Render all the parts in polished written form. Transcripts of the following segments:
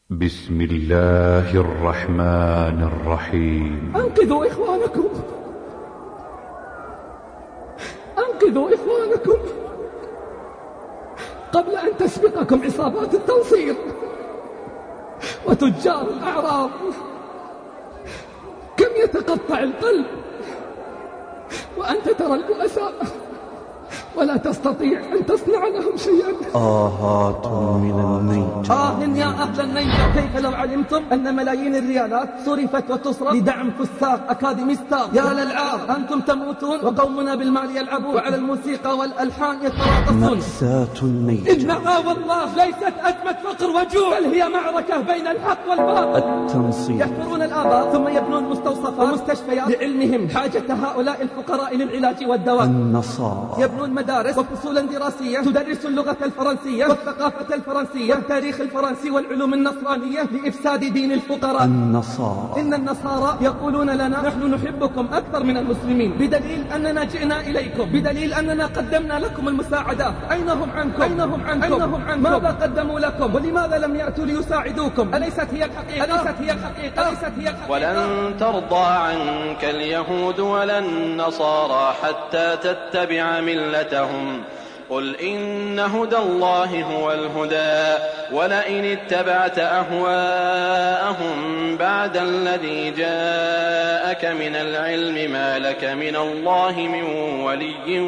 بسم الله الرحمن الرحيم. أنقذوا إخوانكم، أنقذوا إخوانكم قبل أن تسبقكم عصابات التنصير وتجار الأعراض. كم يتقطع القلب وأنت ترى البؤساء ولا تستطيع أن تصنع لهم شيئا. آهات من النيجر. يا أهل النيجر، كيف لو علمتم أن ملايين الريالات صرفت وتصرف لدعم فساق أكاديميستار؟ يا للعار، أنتم تموتون وقومنا بالمال يلعبون وعلى الموسيقى والألحان يتراقصون. مأساة النيجر إنها والله ليست أزمة فقر وجوع، بل هي معركة بين الحق والباطل. التنصير. يحفرون الآبار ثم يبنون مستوصفات ومستشفيات لعلمهم حاجة هؤلاء الفقراء للعلاج والدواء. النصارى يبنون مدارس وفصولا دراسية تدرس اللغة الفرنسية والثقافة الفرنسية والتاريخ الفرنسي والعلوم النصرانية لإفساد دين الفقراء. النصارى. إن النصارى يقولون لنا نحن نحبكم أكثر من المسلمين، بدليل أننا جئنا إليكم، بدليل أننا قدمنا لكم المساعدات. أين هم عنكم؟ أين هم عنكم؟ أين هم عنكم؟ ماذا قدموا لكم؟ ولماذا لم يأتوا ليساعدوكم؟ أليست هي الحقيقة؟ أليست هي الحقيقة؟ أليست هي الحقيقة؟ ولن ترضى عنك اليهود ولا النصارى حتى تتبع ملتهم. قل إن هدى الله هو الهدى ولئن اتبعت أهواءهم بعد الذي جاءك من العلم ما لك من الله من ولي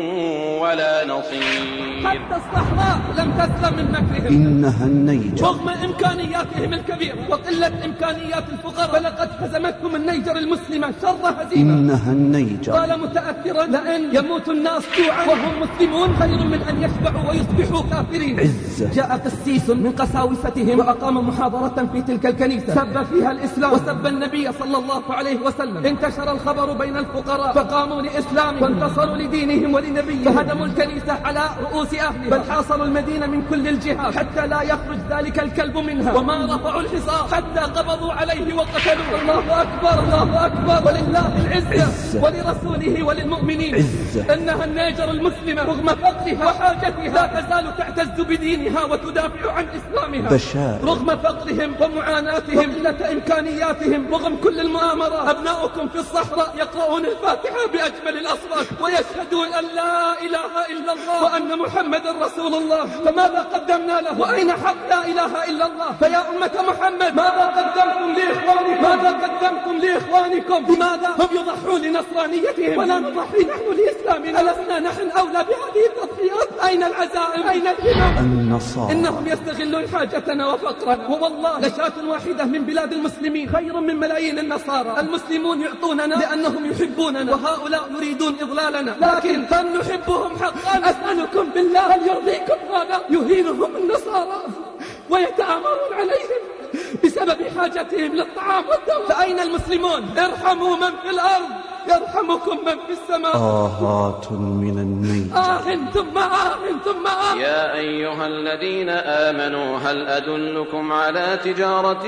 ولا نصير. حتى الصحراء لم تسلم من مكرهم. إنها النيجر رغم إمكانياتهم الكبيرة وقلة إمكانيات الفقراء، فلقد هزمتهم النيجر المسلمة شر هزيمة. إنها النيجر. قال متأثرا: لأن يموت الناس جوعا وهم مسلمون خير من أن يشبعوا ويصبحوا كافرين. عزة. جاء قسيس من قساوستهم وأقام محاضرة في تلك الكنيسة سب فيها الإسلام وسب النبي صلى الله عليه وسلم. انتشر الخبر بين الفقراء فقاموا لإسلامهم وانتصروا لدينهم ولنبيهم، فهدموا الكنيسة على رؤوس أهلها، بل حاصروا المدينة من كل الجهات حتى لا يخرج ذلك الكلب منها، وما رفعوا الحصار حتى قبضوا عليه وقتلوه. الله أكبر، الله أكبر، ولله العزة ولرسوله وللمؤمنين. عزة. إنها النيجر المسلمة رغم فقرها وحاجتها لا تزال تعتز بدينها وتدافع عن إسلامها. بشار. رغم فقرهم ومعاناتهم وقلة إمكانياتهم، رغم كل المؤامرات، أبناؤكم في الصحراء يقرؤون الفاتحة بأجمل الأصوات ويشهدون أن لا إله إلا الله وأن محمد رسول الله. فماذا قدمنا له؟ وأين حق لا إله إلا الله؟ فيا أمة محمد، ماذا قدمتم لإخوانكم؟ ماذا قدمتم لإخوانكم؟ لماذا هم يضحون لنصرانيتهم ولا نضحي نحن لإسلامنا؟ ألسنا نحن أولى بهذه التضحيات؟ أين العزائم؟ أين الهمم؟ النصارى. إنهم يستغلون حاجتنا وفقرنا، ووالله لشاة واحدة من بلاد المسلمين خير من ملايين النصارى. المسلمون يعطوننا لأنهم يحبوننا، وهؤلاء يريدون إضلالنا، لكن هل نحبهم حقا؟ أسألكم بالله، هل يرضيكم هذا؟ يهينهم النصارى ويتآمرون عليهم بسبب حاجتهم للطعام والدواء. فأين المسلمون؟ ارحموا من في الأرض يرحمكم من في السماء. آهات من النيجر. ثم ثم يا أيها الذين آمنوا هل أدلكم على تجارة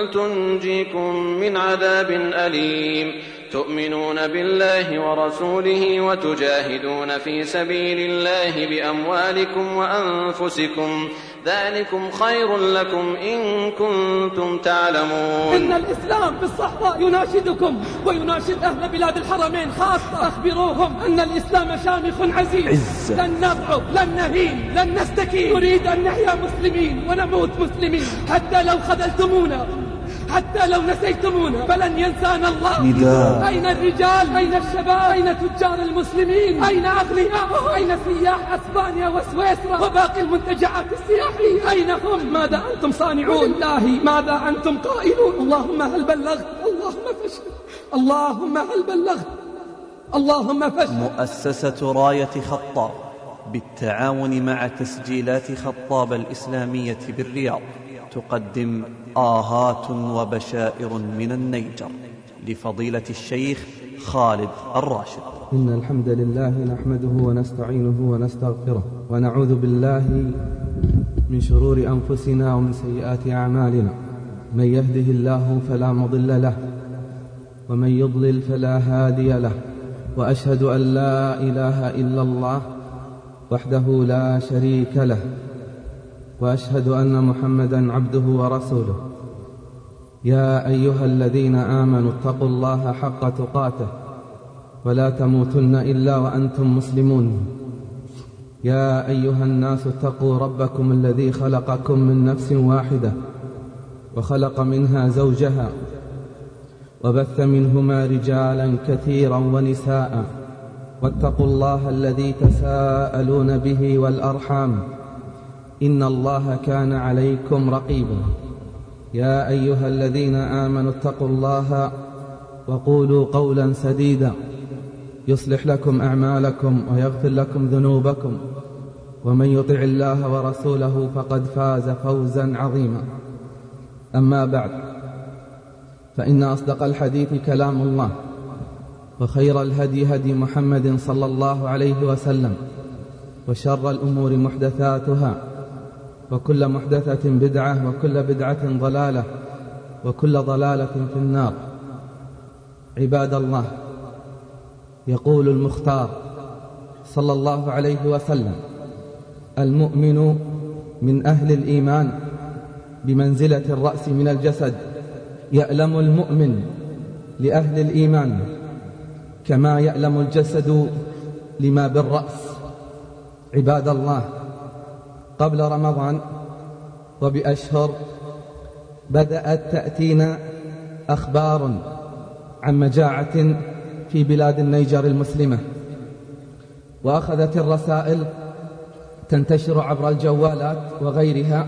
تنجيكم من عذاب أليم تؤمنون بالله ورسوله وتجاهدون في سبيل الله بأموالكم وأنفسكم ذلكم خير لكم إن كنتم تعلمون. إن الإسلام في الصحراء يناشدكم ويناشد أهل بلاد الحرمين خاصة. أخبروهم أن الإسلام شامخ عزيز. لن نضعف، لن نهين، لن نستكين. نريد أن نحيا مسلمين ونموت مسلمين، حتى لو خذلتمونا، حتى لو نسيتمونا فلن ينسانا الله. نداء. أين الرجال؟ أين الشباب؟ أين تجار المسلمين؟ أين أغنياءهم؟ أين سياح أسبانيا وسويسرا وباقي المنتجعات السياحية؟ أين هم؟ ماذا أنتم صانعون؟ لله ماذا أنتم قائلون؟ اللهم هل بلغت؟ اللهم فاشهد. اللهم هل بلغت؟ اللهم فاشهد. مؤسسة راية خطاب بالتعاون مع تسجيلات خطاب الإسلامية بالرياض تقدم آهات وبشائر من النيجر لفضيلة الشيخ خالد الراشد. إن الحمد لله نحمده ونستعينه ونستغفره ونعوذ بالله من شرور أنفسنا ومن سيئات أعمالنا. من يهده الله فلا مضل له ومن يضلل فلا هادي له، وأشهد أن لا إله إلا الله وحده لا شريك له، وأشهد أن محمدا عبده ورسوله. يا أيها الذين آمنوا اتقوا الله حق تقاته ولا تموتن إلا وأنتم مسلمون. يا أيها الناس اتقوا ربكم الذي خلقكم من نفس واحدة وخلق منها زوجها وبث منهما رجالا كثيرا ونساء، واتقوا الله الذي تساءلون به والأرحام إن الله كان عليكم رقيبا. يا أيها الذين آمنوا اتقوا الله وقولوا قولا سديدا يصلح لكم أعمالكم ويغفر لكم ذنوبكم، ومن يطع الله ورسوله فقد فاز فوزا عظيما. أما بعد، فإن أصدق الحديث كلام الله، وخير الهدي هدي محمد صلى الله عليه وسلم، وشر الأمور محدثاتها، وكل محدثة بدعة، وكل بدعة ضلالة، وكل ضلالة في النار. عباد الله، يقول المختار صلى الله عليه وسلم: المؤمن من أهل الإيمان بمنزلة الرأس من الجسد، يألم المؤمن لأهل الإيمان كما يألم الجسد لما بالرأس. عباد الله، قبل رمضان وبأشهر بدأت تأتينا أخبار عن مجاعة في بلاد النيجر المسلمة، وأخذت الرسائل تنتشر عبر الجوالات وغيرها،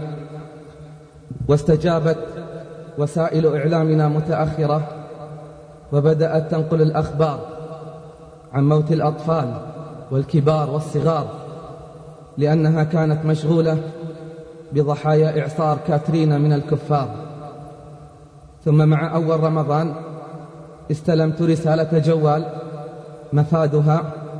واستجابت وسائل إعلامنا متأخرة وبدأت تنقل الأخبار عن موت الأطفال والكبار والصغار، لأنها كانت مشغولة بضحايا إعصار كاترينا من الكفار. ثم مع أول رمضان استلمت رسالة جوال مفادها: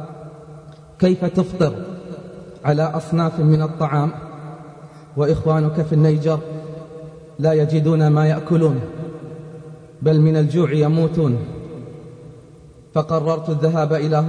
كيف تفطر على أصناف من الطعام وإخوانك في النيجر لا يجدون ما يأكلون، بل من الجوع يموتون. فقررت الذهاب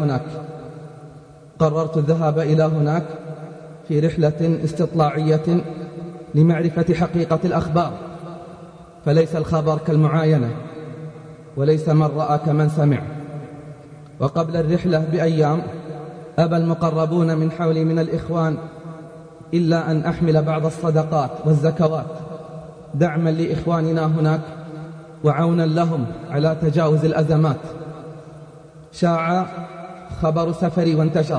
إلى هناك في رحلة استطلاعية لمعرفة حقيقة الأخبار، فليس الخبر كالمعاينة، وليس من رأى كمن سمع. وقبل الرحلة بأيام أبى المقربون من حولي من الإخوان إلا أن أحمل بعض الصدقات والزكوات دعما لإخواننا هناك وعونا لهم على تجاوز الأزمات. شاع خبر سفري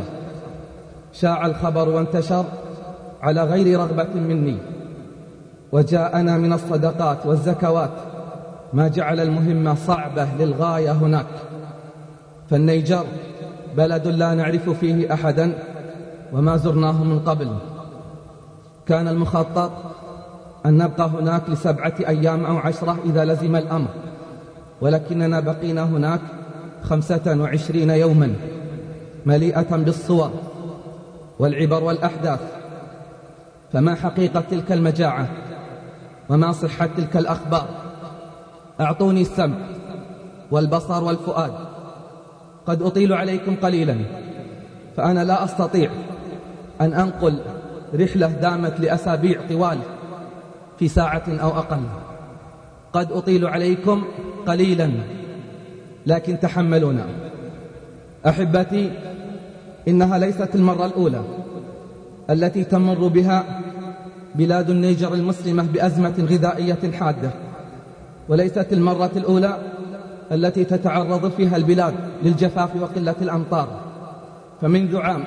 وانتشر على غير رغبة مني، وجاءنا من الصدقات والزكوات ما جعل المهمة صعبة للغاية هناك. فالنيجر بلد لا نعرف فيه أحدا وما زرناه من قبل. كان المخطط أن نبقى هناك ل7 أيام أو 10 إذا لزم الأمر، ولكننا بقينا هناك 25 يوما مليئة بالصور والعبر والأحداث. فما حقيقة تلك المجاعة وما صحة تلك الأخبار؟ أعطوني السمع والبصر والفؤاد. قد أطيل عليكم قليلا، فأنا لا أستطيع أن أنقل رحلة دامت لأسابيع طوال في ساعة أو أقل. قد أطيل عليكم قليلا، لكن تحملونا. أحبتي، إنها ليست المرة الأولى التي تمر بها بلاد النيجر المسلمة بأزمة غذائية حادة، وليست المرة الأولى التي تتعرض فيها البلاد للجفاف وقلة الأمطار. فمنذ عام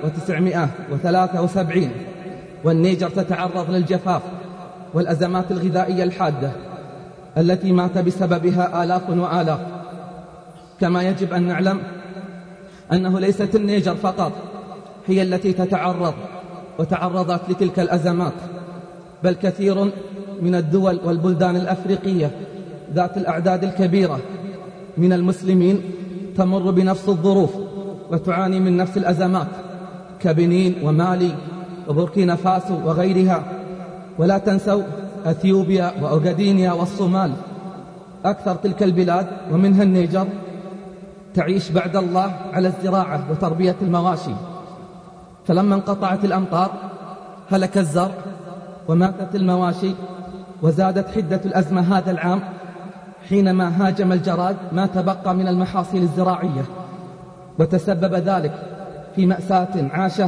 1973 والنيجر تتعرض للجفاف والأزمات الغذائية الحادة التي مات بسببها آلاف وآلاف. كما يجب أن نعلم أنه ليست النيجر فقط هي التي تتعرض وتعرضت لتلك الأزمات، بل كثير من الدول والبلدان الأفريقية ذات الأعداد الكبيرة من المسلمين تمر بنفس الظروف وتعاني من نفس الأزمات، كبنين ومالي وبوركينا فاسو وغيرها. ولا تنسوا أثيوبيا وأوغادينيا والصومال. أكثر تلك البلاد ومنها النيجر تعيش بعد الله على الزراعة وتربية المواشي، فلما انقطعت الأمطار هلك الزرع وماتت المواشي، وزادت حدة الأزمة هذا العام حينما هاجم الجراد ما تبقى من المحاصيل الزراعية، وتسبب ذلك في مأساة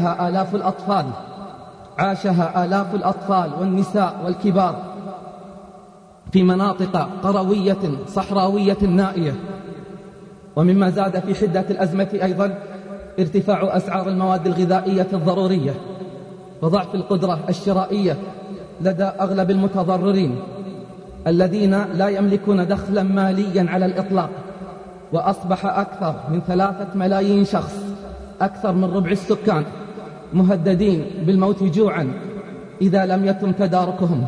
عاشها آلاف الأطفال والنساء والكبار في مناطق قروية صحراوية نائية. ومما زاد في حدة الأزمة أيضا ارتفاع أسعار المواد الغذائية الضرورية وضعف القدرة الشرائية لدى أغلب المتضررين الذين لا يملكون دخلا ماليا على الإطلاق. وأصبح أكثر من 3 ملايين شخص، أكثر من ربع السكان، مهددين بالموت جوعا إذا لم يتم تداركهم.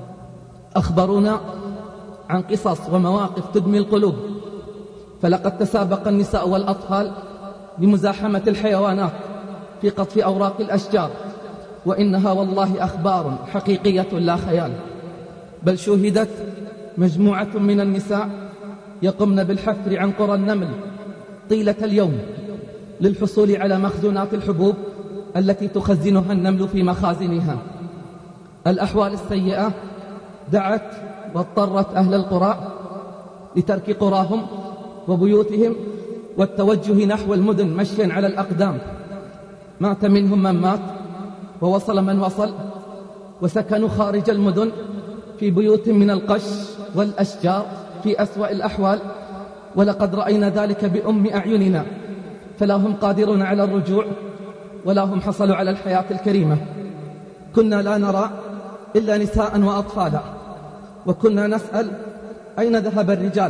أخبرونا عن قصص ومواقف تدمي القلوب، فلقد تسابق النساء والأطفال بمزاحمة الحيوانات في قطف أوراق الأشجار، وإنها والله أخبار حقيقية لا خيال. بل شوهدت مجموعة من النساء يقمن بالحفر عن قرى النمل طيلة اليوم للحصول على مخزونات الحبوب التي تخزنها النمل في مخازنها. الأحوال السيئة دعت واضطرت أهل القرى لترك قراهم وبيوتهم والتوجه نحو المدن مشيا على الأقدام. مات منهم من مات ووصل من وصل، وسكنوا خارج المدن في بيوت من القش والأشجار في أسوأ الأحوال، ولقد رأينا ذلك بأم أعيننا، فلا هم قادرون على الرجوع ولا هم حصلوا على الحياة الكريمة. كنا لا نرى إلا نساء وأطفالا، وكنا نسأل أين ذهب الرجال،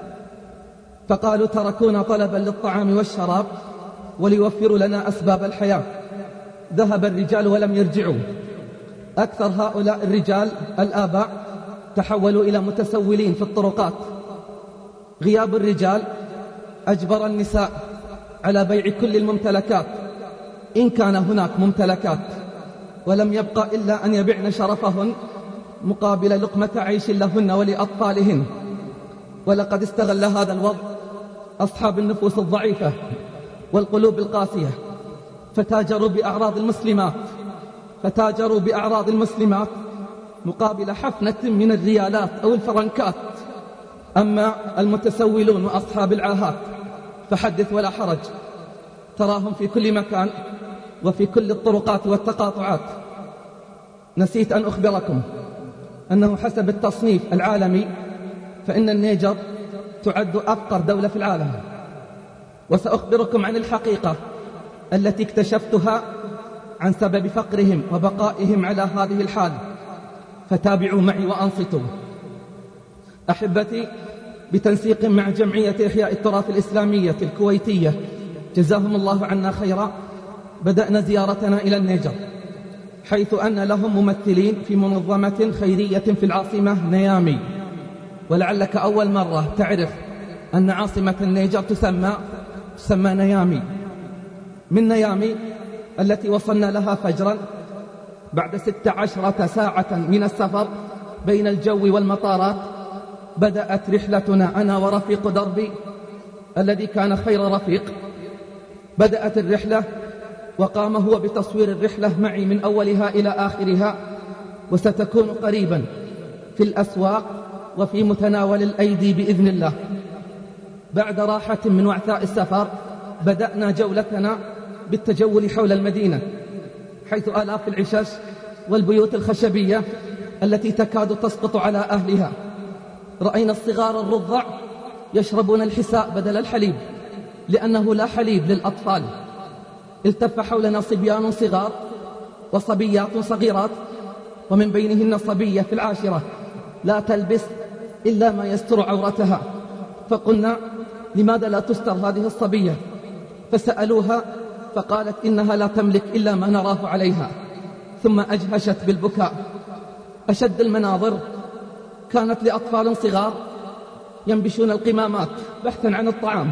فقالوا تركونا طلبا للطعام والشراب وليوفروا لنا أسباب الحياة. ذهب الرجال ولم يرجعوا. أكثر هؤلاء الرجال الآباء تحولوا إلى متسولين في الطرقات. غياب الرجال أجبر النساء على بيع كل الممتلكات إن كان هناك ممتلكات، ولم يبقى إلا أن يبعن شرفهن مقابل لقمة عيش لهن ولأطفالهن. ولقد استغل هذا الوضع أصحاب النفوس الضعيفة والقلوب القاسية، فتاجروا بأعراض المسلمات مقابل حفنة من الريالات أو الفرنكات. أما المتسولون وأصحاب العاهات فحدث ولا حرج، تراهم في كل مكان وفي كل الطرقات والتقاطعات. نسيت أن أخبركم أنه حسب التصنيف العالمي فإن النيجر تعد أفقر دولة في العالم. وسأخبركم عن الحقيقة التي اكتشفتها عن سبب فقرهم وبقائهم على هذه الحال، فتابعوا معي وأنصتوا. أحبتي، بتنسيق مع جمعية إحياء التراث الإسلامية الكويتية جزاهم الله عنا خيرا، بدأنا زيارتنا إلى النيجر، حيث أن لهم ممثلين في منظمة خيرية في العاصمة نيامي. ولعلك أول مرة تعرف أن عاصمة النيجر تسمى نيامي. من نيامي التي وصلنا لها فجرا بعد 16 ساعة من السفر بين الجو والمطارات، بدأت رحلتنا أنا ورفيق دربي الذي كان خير رفيق. بدأت الرحلة وقام هو بتصوير الرحلة معي من أولها إلى آخرها، وستكون قريبا في الأسواق وفي متناول الأيدي بإذن الله. بعد راحة من وعثاء السفر بدأنا جولتنا بالتجول حول المدينة، حيث آلاف العشش والبيوت الخشبية التي تكاد تسقط على أهلها. رأينا الصغار الرضع يشربون الحساء بدل الحليب لأنه لا حليب للأطفال. التف حولنا صبيان صغار وصبيات صغيرات، ومن بينهن صبية في العاشرة لا تلبس إلا ما يستر عورتها. فقلنا لماذا لا تستر هذه الصبية؟ فسألوها فقالت إنها لا تملك إلا ما نراه عليها، ثم أجهشت بالبكاء. أشد المناظر كانت لأطفال صغار ينبشون القمامات بحثا عن الطعام.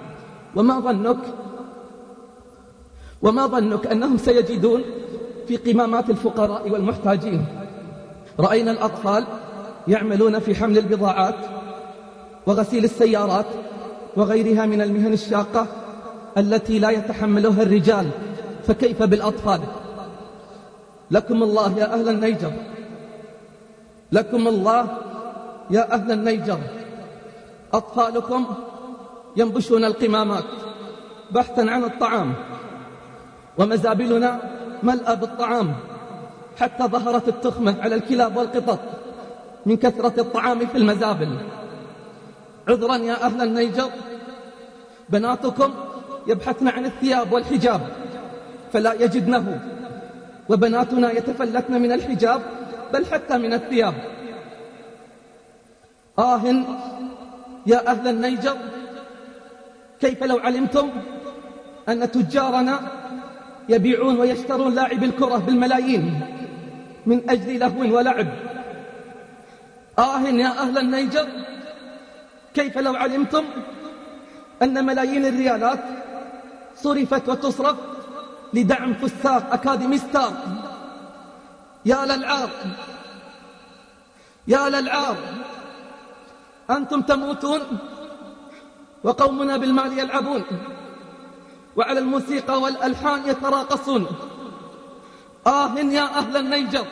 وما ظنك أنهم سيجدون في قمامات الفقراء والمحتاجين؟ رأينا الأطفال يعملون في حمل البضاعات وغسيل السيارات وغيرها من المهن الشاقة التي لا يتحملها الرجال، فكيف بالأطفال؟ لكم الله يا أهل النيجر، لكم الله يا أهل النيجر، أطفالكم ينبشون القمامات بحثا عن الطعام، ومزابلنا ملأى بالطعام حتى ظهرت التخمة على الكلاب والقطط من كثرة الطعام في المزابل. عذرا يا أهل النيجر، بناتكم يبحثن عن الثياب والحجاب فلا يجدنه، وبناتنا يتفلتن من الحجاب بل حتى من الثياب. يا أهل النيجر، كيف لو علمتم أن تجارنا يبيعون ويشترون لاعب الكرة بالملايين من أجل لهو ولعب. يا أهل النيجر، كيف لو علمتم أن ملايين الريالات صرفت وتصرف لدعم فساق أكاديمي ستار. يا للعار، يا للعار، أنتم تموتون وقومنا بالمال يلعبون، وعلى الموسيقى والألحان يتراقصون. يا أهل النيجر،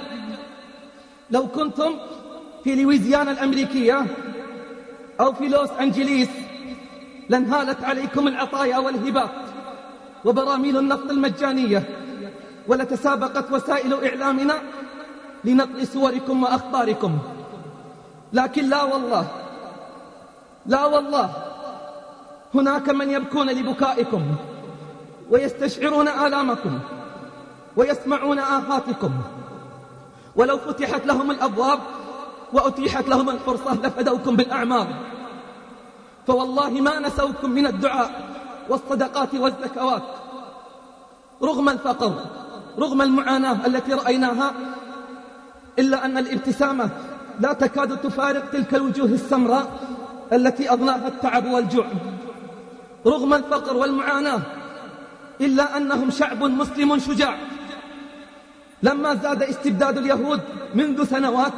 لو كنتم في لويزيانا الأمريكية أو في لوس أنجليس لانهالت عليكم العطايا والهبات وبراميل النفط المجانية، ولتسابقت وسائل إعلامنا لنقل صوركم وأخباركم. لكن لا والله، لا والله، هناك من يبكون لبكائكم ويستشعرون آلامكم ويسمعون آهاتكم، ولو فتحت لهم الأبواب وأتيحت لهم الفرصة لفدوكم بالأعمار، فوالله ما نسوكم من الدعاء والصدقات والزكوات. رغم الفقر، رغم المعاناة التي رأيناها، إلا أن الابتسامة لا تكاد تفارق تلك الوجوه السمراء التي أضناها التعب والجوع. رغم الفقر والمعاناة، إلا أنهم شعب مسلم شجاع. لما زاد استبداد اليهود منذ سنوات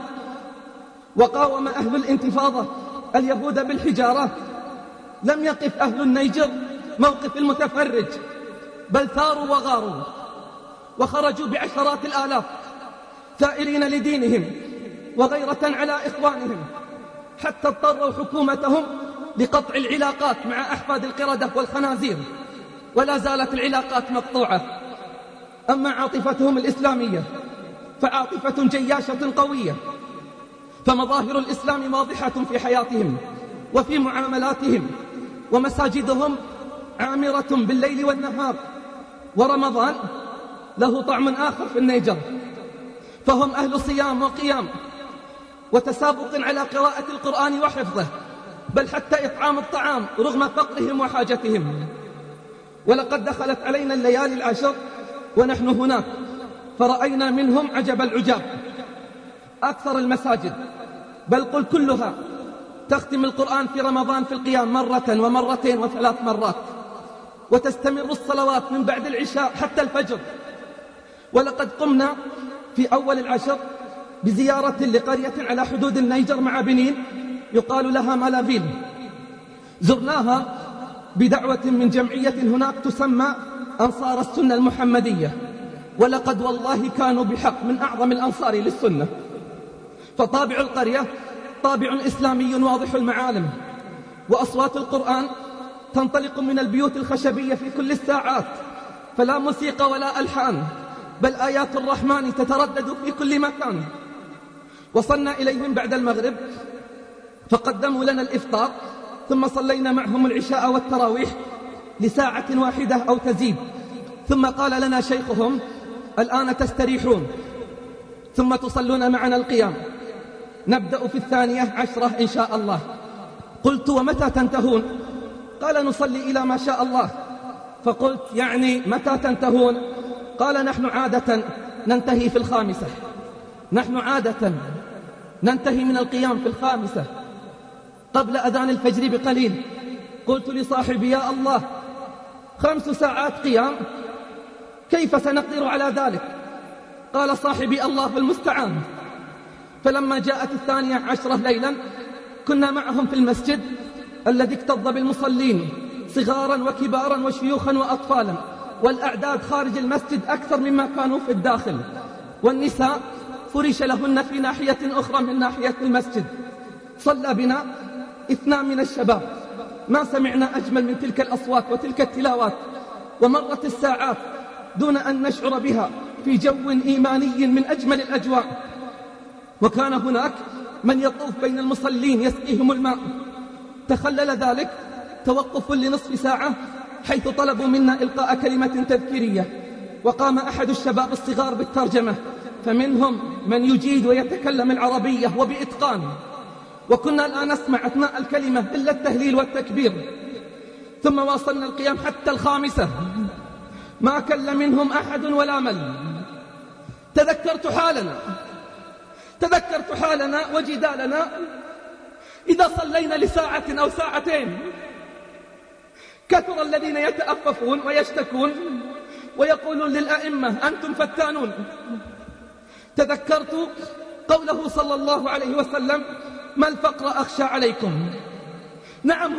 وقاوم أهل الانتفاضة اليهود بالحجارة، لم يقف أهل النيجر موقف المتفرج، بل ثاروا وغاروا وخرجوا بعشرات الآلاف ثائرين لدينهم وغيرة على إخوانهم، حتى اضطروا حكومتهم لقطع العلاقات مع أحفاد القردة والخنازير، ولا زالت العلاقات مقطوعة. أما عاطفتهم الإسلامية فعاطفة جياشة قوية، فمظاهر الإسلام واضحة في حياتهم وفي معاملاتهم، ومساجدهم عامرة بالليل والنهار. ورمضان له طعم آخر في النيجر، فهم أهل صيام وقيام وتسابق على قراءة القرآن وحفظه، بل حتى إطعام الطعام رغم فقرهم وحاجتهم. ولقد دخلت علينا الليالي العشر ونحن هناك، فرأينا منهم عجب العجاب. أكثر المساجد، بل قل كلها، تختم القرآن في رمضان في القيام مرة ومرتين وثلاث مرات، وتستمر الصلوات من بعد العشاء حتى الفجر. ولقد قمنا في أول العشر بزيارة لقرية على حدود النيجر مع بنين يقال لها مالافيل. زرناها بدعوة من جمعية هناك تسمى أنصار السنة المحمدية، ولقد والله كانوا بحق من أعظم الأنصار للسنة. فطابع القرية طابع إسلامي واضح المعالم، وأصوات القرآن تنطلق من البيوت الخشبية في كل الساعات، فلا موسيقى ولا ألحان، بل آيات الرحمن تتردد في كل مكان. وصلنا إليهم بعد المغرب فقدموا لنا الإفطار، ثم صلينا معهم العشاء والتراويح لساعة واحدة أو تزيد، ثم قال لنا شيخهم: الآن تستريحون ثم تصلون معنا القيام، نبدأ في 12 إن شاء الله. قلت: ومتى تنتهون؟ قال: نصلي إلى ما شاء الله. فقلت: يعني متى تنتهون؟ قال: نحن عادة ننتهي في 5. نحن عادة ننتهي من القيام في 5 قبل أذان الفجر بقليل. قلت لصاحبي: يا الله، 5 ساعات قيام، كيف سنقدر على ذلك؟ قال صاحبي: الله المستعان. فلما جاءت 12 ليلا كنا معهم في المسجد الذي اكتظ بالمصلين صغارا وكبارا وشيوخا وأطفالا، والأعداد خارج المسجد أكثر مما كانوا في الداخل، والنساء فرش لهن في ناحية أخرى من ناحية المسجد. صلى بنا 2 من الشباب ما سمعنا أجمل من تلك الأصوات وتلك التلاوات، ومرت الساعات دون أن نشعر بها في جو إيماني من أجمل الأجواء. وكان هناك من يطوف بين المصلين يسقيهم الماء. تخلل ذلك توقف لنصف ساعة حيث طلبوا منا إلقاء كلمة تذكيرية، وقام أحد الشباب الصغار بالترجمة، فمنهم من يجيد ويتكلم العربية وبإتقان، وكنا الآن نسمع أثناء الكلمة إلا التهليل والتكبير. ثم واصلنا القيام حتى 5 ما كل منهم أحد ولا مل. تذكرت حالنا وجدالنا إذا صلينا لساعة أو ساعتين. كثر الذين يتأففون ويشتكون ويقولون للأئمة أنتم فتانون. تذكرت قوله صلى الله عليه وسلم ما الفقر أخشى عليكم. نعم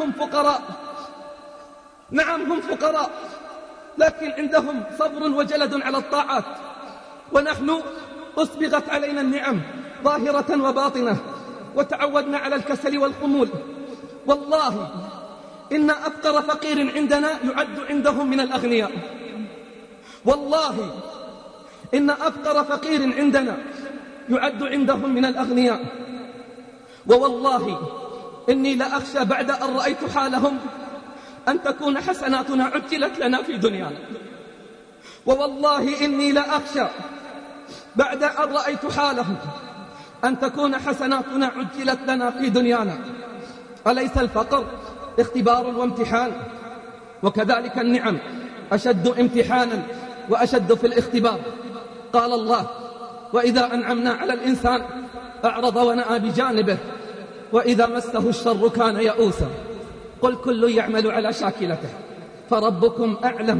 هم فقراء لكن عندهم صبر وجلد على الطاعات، ونحن أسبغت علينا النعم ظاهرة وباطنة وتعودنا على الكسل والخمول. والله إن أفقر فقير عندنا يعد عندهم من الأغنياء. والله إن أفقر فقير عندنا يعد عندهم من الأغنياء. ووالله إني لأخشى بعد أن رأيت حالهم أن تكون حسناتنا عجلت لنا في دنيانا. ووالله إني لأخشى بعد أن رأيت حالهم أن تكون حسناتنا عجلت لنا في دنيانا. أليس الفقر اختبار وامتحان؟ وكذلك النعم أشد امتحانا وأشد في الاختبار. قال الله وإذا أنعمنا على الإنسان أعرض ونأى بجانبه وإذا مسه الشر كان يئوسا. قل كل يعمل على شاكلته فربكم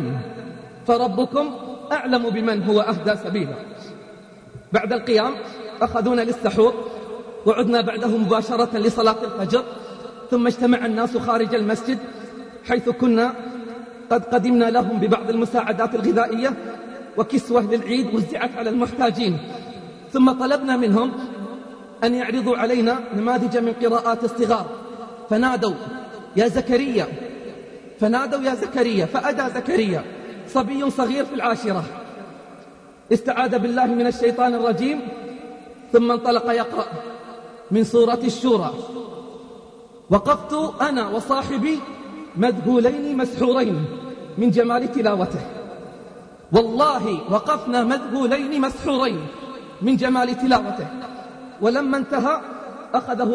أعلم بمن هو أهدى سبيلا. بعد القيام أخذونا للسحور، وعدنا بعده مباشرة لصلاة الفجر. ثم اجتمع الناس خارج المسجد حيث كنا قد قدمنا لهم ببعض المساعدات الغذائية وكسوة للعيد وزعت على المحتاجين. ثم طلبنا منهم أن يعرضوا علينا نماذج من قراءات الصغار، فنادوا يا زكريا فأدى زكريا صبي صغير في 10 استعاذ بالله من الشيطان الرجيم، ثم انطلق يقرأ من سورة الشورى. وقفت أنا وصاحبي مذهولين مسحورين من جمال تلاوته. والله وقفنا مذهولين مسحورين من جمال تلاوته. ولما انتهى أخذه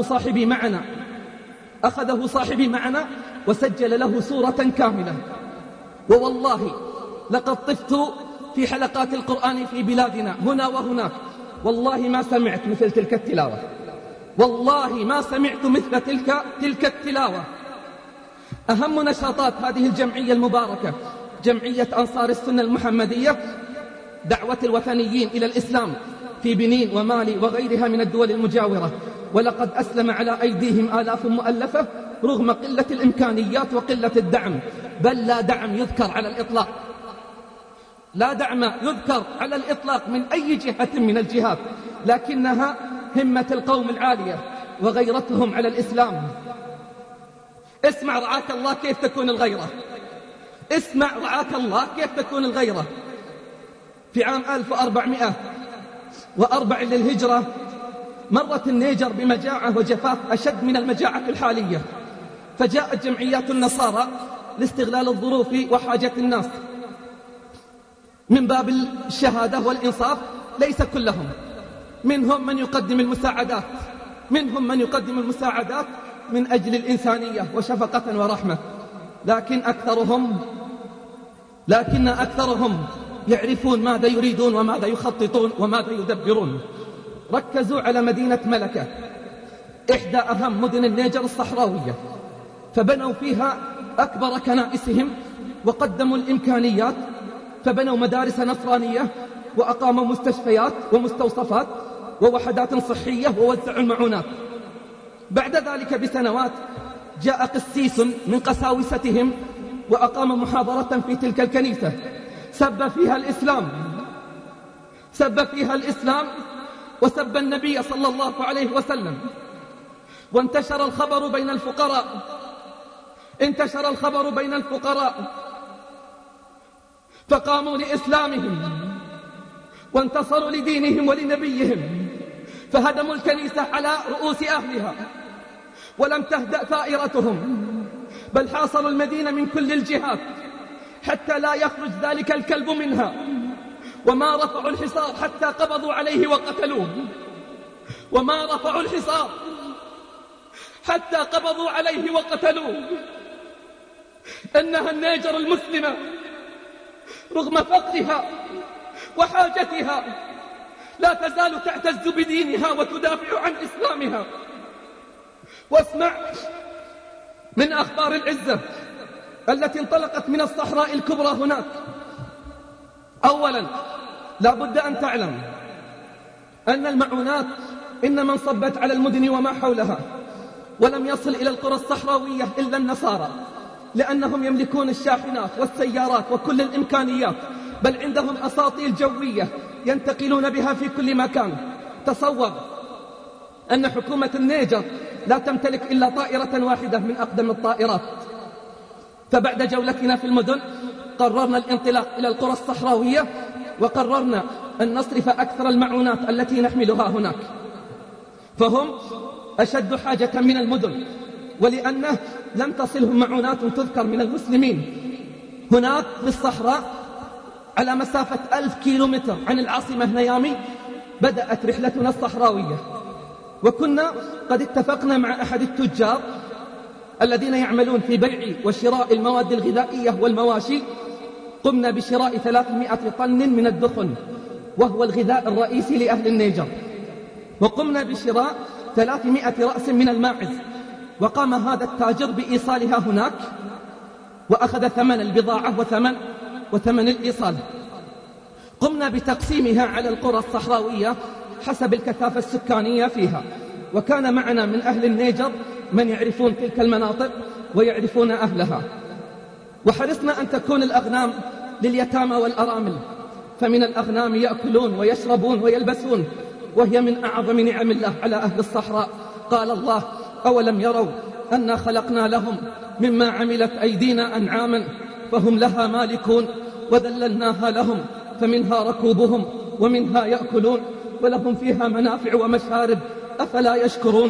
صاحبي معنا وسجل له سورة كاملة. ووالله لقد طفت في حلقات القرآن في بلادنا هنا وهناك، والله ما سمعت مثل تلك التلاوة، والله ما سمعت مثل تلك التلاوة. أهم نشاطات هذه الجمعية المباركة جمعية أنصار السنة المحمدية دعوة الوثنيين إلى الإسلام في بنين ومالي وغيرها من الدول المجاورة، ولقد أسلم على أيديهم آلاف مؤلفة رغم قلة الإمكانيات وقلة الدعم، بل لا دعم يذكر على الإطلاق، لا دعم يذكر على الإطلاق من أي جهة من الجهات، لكنها همة القوم العالية وغيرتهم على الإسلام. اسمع رعاك الله كيف تكون الغيرة، اسمع رعاك الله كيف تكون الغيرة. في عام 1404 للهجرة مرت النيجر بمجاعة وجفاف أشد من المجاعة الحالية، فجاءت جمعيات النصارى لاستغلال الظروف وحاجة الناس من باب الشهادة والإنصاف. ليس كلهم، منهم من يقدم المساعدات من أجل الإنسانية وشفقة ورحمة، لكن أكثرهم يعرفون ماذا يريدون وماذا يخططون وماذا يدبرون. ركزوا على مدينة ملكة إحدى أهم مدن النيجر الصحراوية، فبنوا فيها أكبر كنائسهم وقدموا الإمكانيات، فبنوا مدارس نصرانية وأقاموا مستشفيات ومستوصفات ووحدات صحية ووزعوا المعونات. بعد ذلك بسنوات جاء قسيس من قساوستهم وأقام محاضرة في تلك الكنيسة سب فيها الإسلام وسب النبي صلى الله عليه وسلم، وانتشر الخبر بين الفقراء، انتشر الخبر بين الفقراء فقاموا لإسلامهم وانتصروا لدينهم ولنبيهم، فهدموا الكنيسة على رؤوس أهلها ولم تهدأ ثائرتهم، بل حاصروا المدينة من كل الجهات حتى لا يخرج ذلك الكلب منها، وما رفعوا الحصار حتى قبضوا عليه وقتلوه، وما رفعوا الحصار حتى قبضوا عليه وقتلوه. إنها النيجر المسلمة رغم فقرها وحاجتها لا تزال تعتز بدينها وتدافع عن إسلامها. واسمع من أخبار العزة التي انطلقت من الصحراء الكبرى هناك. أولا لا بد أن تعلم أن المعونات إنما انصبت على المدن وما حولها، ولم يصل إلى القرى الصحراوية إلا النصارى، لأنهم يملكون الشاحنات والسيارات وكل الإمكانيات، بل عندهم أساطيل جوية ينتقلون بها في كل مكان. تصور أن حكومة النيجر لا تمتلك إلا طائرة واحدة من أقدم الطائرات. فبعد جولتنا في المدن قررنا الانطلاق إلى القرى الصحراوية، وقررنا أن نصرف أكثر المعونات التي نحملها هناك، فهم أشد حاجة من المدن، ولأنه لم تصلهم معونات تذكر من المسلمين. هناك في الصحراء على مسافة 1000 كيلومتر عن العاصمة نيامي بدأت رحلتنا الصحراوية، وكنا قد اتفقنا مع أحد التجار الذين يعملون في بيع وشراء المواد الغذائية والمواشي. قمنا بشراء 300 طن من الدخن، وهو الغذاء الرئيسي لأهل النيجر، وقمنا بشراء 300 رأس من الماعز، وقام هذا التاجر بإيصالها هناك، وأخذ ثمن البضاعة وثمن الإيصال. قمنا بتقسيمها على القرى الصحراوية حسب الكثافة السكانية فيها، وكان معنا من أهل النيجر من يعرفون تلك المناطق ويعرفون أهلها. وحرصنا أن تكون الأغنام لليتامى والأرامل، فمن الأغنام يأكلون ويشربون ويلبسون، وهي من أعظم نعم الله على أهل الصحراء. قال الله: أولم يروا أنا خلقنا لهم مما عملت أيدينا أنعاما فهم لها مالكون وذللناها لهم فمنها ركوبهم ومنها يأكلون ولهم فيها منافع ومشارب أفلا يشكرون.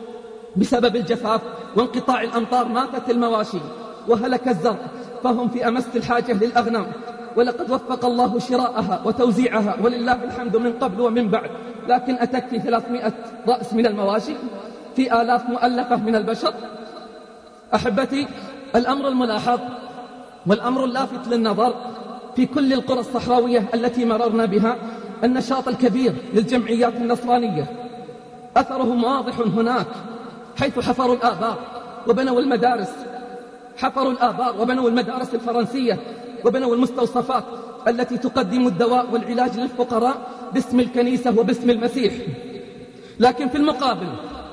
بسبب الجفاف وانقطاع الأمطار ماتت المواشي وهلك الزرع، فهم في أمس الحاجة للأغنام، ولقد وفق الله شراءها وتوزيعها ولله الحمد من قبل ومن بعد. لكن أتكفي 300 رأس من المواشي في آلاف مؤلفة من البشر؟ أحبتي، الأمر الملاحظ والأمر اللافت للنظر في كل القرى الصحراوية التي مررنا بها النشاط الكبير للجمعيات النصرانية. أثرهم واضح هناك، حيث حفروا الآبار وبنوا المدارس، حفروا الآبار وبنوا المدارس الفرنسية وبنوا المستوصفات التي تقدم الدواء والعلاج للفقراء باسم الكنيسة وباسم المسيح. لكن في المقابل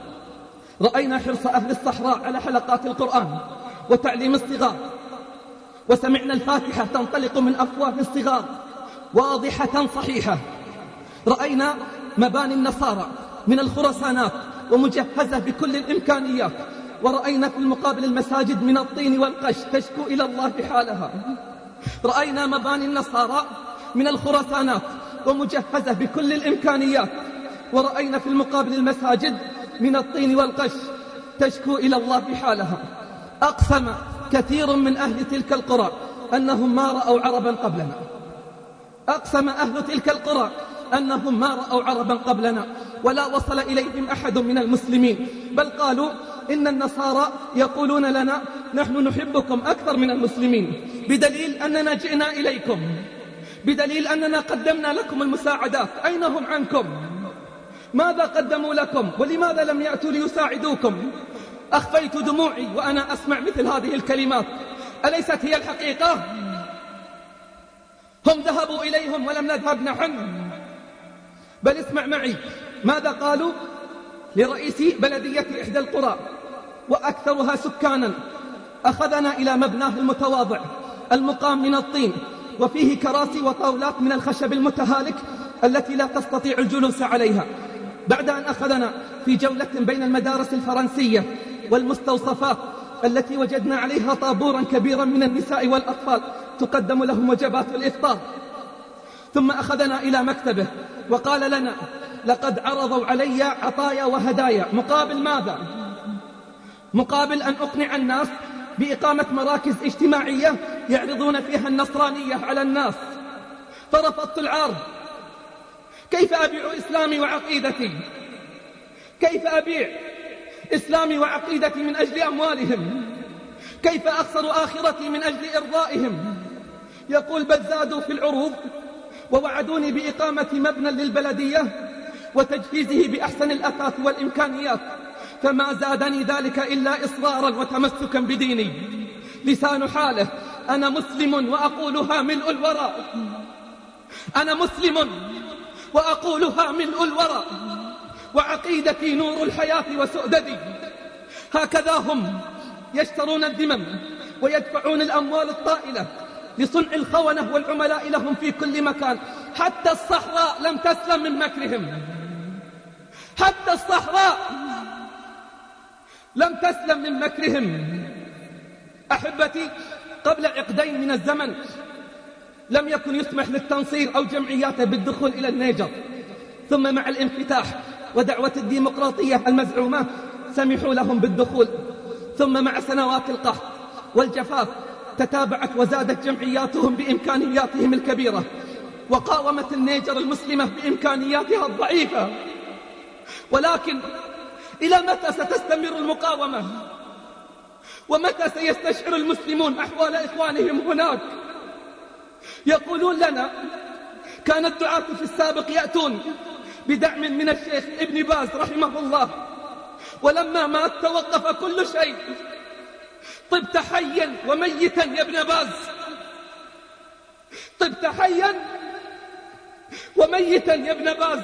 رأينا حرص أهل الصحراء على حلقات القرآن وتعليم الصغار، وسمعنا الفاتحة تنطلق من أفواه الصغار واضحة صحيحة. رأينا مباني النصارى من الخرسانات ومجهزة بكل الإمكانيات، ورأينا في المقابل المساجد من الطين والقش تشكو إلى الله بحالها. رأينا مباني النصارى من الخرسانات ومجهزة بكل الإمكانيات، ورأينا في المقابل المساجد من الطين والقش تشكو إلى الله بحالها. أقسم كثير من أهل تلك القرى أنهم ما رأوا عربا قبلنا، أقسم أهل تلك القرى أنهم ما رأوا عربا قبلنا، ولا وصل إليهم أحد من المسلمين، بل قالوا إن النصارى يقولون لنا نحن نحبكم أكثر من المسلمين، بدليل أننا جئنا إليكم، بدليل أننا قدمنا لكم المساعدات. أين هم عنكم؟ ماذا قدموا لكم؟ ولماذا لم يأتوا ليساعدوكم؟ أخفيت دموعي وأنا أسمع مثل هذه الكلمات. أليست هي الحقيقة؟ هم ذهبوا إليهم ولم نذهب نحن. بل اسمع معي ماذا قالوا لرئيس بلدية إحدى القرى وأكثرها سكانا. أخذنا إلى مبناه المتواضع المقام من الطين، وفيه كراسي وطاولات من الخشب المتهالك التي لا تستطيع الجلوس عليها. بعد أن أخذنا في جولة بين المدارس الفرنسية والمستوصفات التي وجدنا عليها طابورا كبيرا من النساء والأطفال تقدم لهم وجبات الإفطار، ثم أخذنا إلى مكتبه وقال لنا: لقد عرضوا علي عطايا وهدايا مقابل ماذا؟ مقابل أن أقنع الناس بإقامة مراكز اجتماعية يعرضون فيها النصرانية على الناس، فرفضت العرض. كيف أبيع إسلامي وعقيدتي؟ كيف أبيع إسلامي وعقيدتي من أجل أموالهم؟ كيف أخسر آخرتي من أجل إرضائهم؟ يقول: بل زادوا في العروض ووعدوني بإقامة مبنى للبلدية وتجهيزه بأحسن الأثاث والإمكانيات، فما زادني ذلك إلا إصرارا وتمسكا بديني. لسان حاله: أنا مسلم وأقولها ملء الوراء، أنا مسلم وأقولها ملء الوراء، وعقيدتي نور الحياة وسؤددي. هكذا هم يشترون الذمم ويدفعون الأموال الطائلة لصنع الخونة والعملاء لهم في كل مكان. حتى الصحراء لم تسلم من مكرهم، حتى الصحراء لم تسلم من مكرهم. أحبتي، قبل عقدين من الزمن لم يكن يسمح للتنصير أو جمعياته بالدخول إلى النيجر، ثم مع الانفتاح ودعوة الديمقراطية المزعومة سمحوا لهم بالدخول، ثم مع سنوات القحط والجفاف تتابعت وزادت جمعياتهم بإمكانياتهم الكبيرة، وقاومت النيجر المسلمة بإمكانياتها الضعيفة. ولكن إلى متى ستستمر المقاومة؟ ومتى سيستشعر المسلمون أحوال إخوانهم هناك؟ يقولون لنا: كان الدعاة في السابق يأتون بدعم من الشيخ ابن باز رحمه الله، ولما مات توقف كل شيء. طبت حيا وميتا يا ابن باز، طبت حيا وميتا يا ابن باز.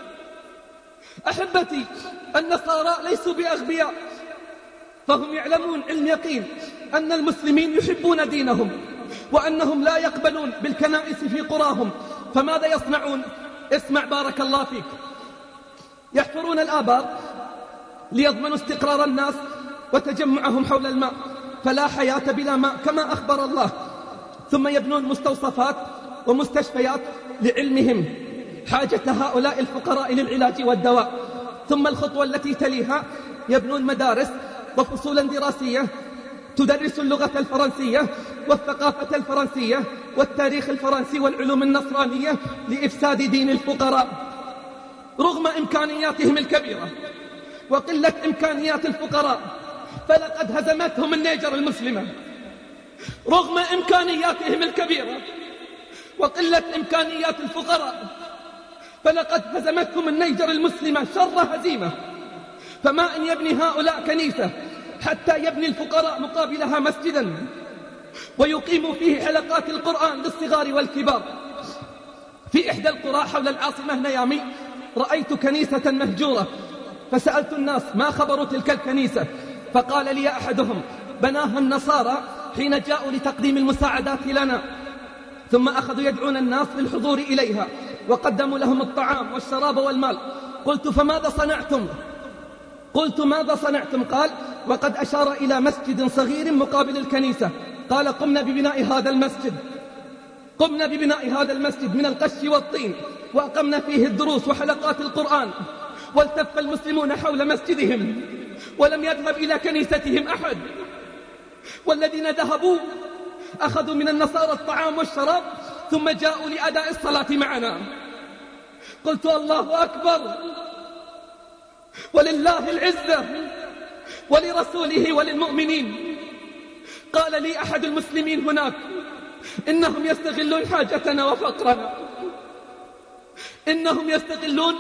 أحبتي، النصارى ليسوا بأغبياء، فهم يعلمون علم يقين أن المسلمين يحبون دينهم وأنهم لا يقبلون بالكنائس في قراهم. فماذا يصنعون؟ اسمع بارك الله فيك. يحفرون الآبار ليضمنوا استقرار الناس وتجمعهم حول الماء، فلا حياة بلا ماء كما أخبر الله. ثم يبنون مستوصفات ومستشفيات لعلمهم حاجة هؤلاء الفقراء للعلاج والدواء. ثم الخطوة التي تليها يبنون مدارس وفصولا دراسية تدرس اللغة الفرنسية والثقافة الفرنسية والتاريخ الفرنسي والعلوم النصرانية لإفساد دين الفقراء. رغم إمكانياتهم الكبيرة وقلة إمكانيات الفقراء فلقد هزمتهم النيجر المسلمة. رغم إمكانياتهم الكبيرة وقلة إمكانيات الفقراء فلقد هزمتهم النيجر المسلمة شر هزيمة. فما إن يبني هؤلاء كنيسة حتى يبني الفقراء مقابلها مسجدا ويقيم فيه حلقات القرآن للصغار والكبار. في إحدى القرى حول العاصمة نيامي رأيت كنيسة مهجورة، فسألت الناس ما خبر تلك الكنيسة، فقال لي أحدهم: بناها النصارى حين جاءوا لتقديم المساعدات لنا، ثم أخذوا يدعون الناس للحضور إليها وقدموا لهم الطعام والشراب والمال. قلت: فماذا صنعتم؟ قلت: ماذا صنعتم؟ قال: وقد أشار إلى مسجد صغير مقابل الكنيسة. قال: قمنا ببناء هذا المسجد، قمنا ببناء هذا المسجد من القش والطين، وأقمنا فيه الدروس وحلقات القرآن، والتف المسلمون حول مسجدهم ولم يذهب إلى كنيستهم أحد. والذين ذهبوا أخذوا من النصارى الطعام والشراب ثم جاءوا لأداء الصلاة معنا. قلت: الله أكبر، ولله العزة ولرسوله وللمؤمنين. قال لي أحد المسلمين هناك: إنهم يستغلون حاجتنا وفقرنا، إنهم يستغلون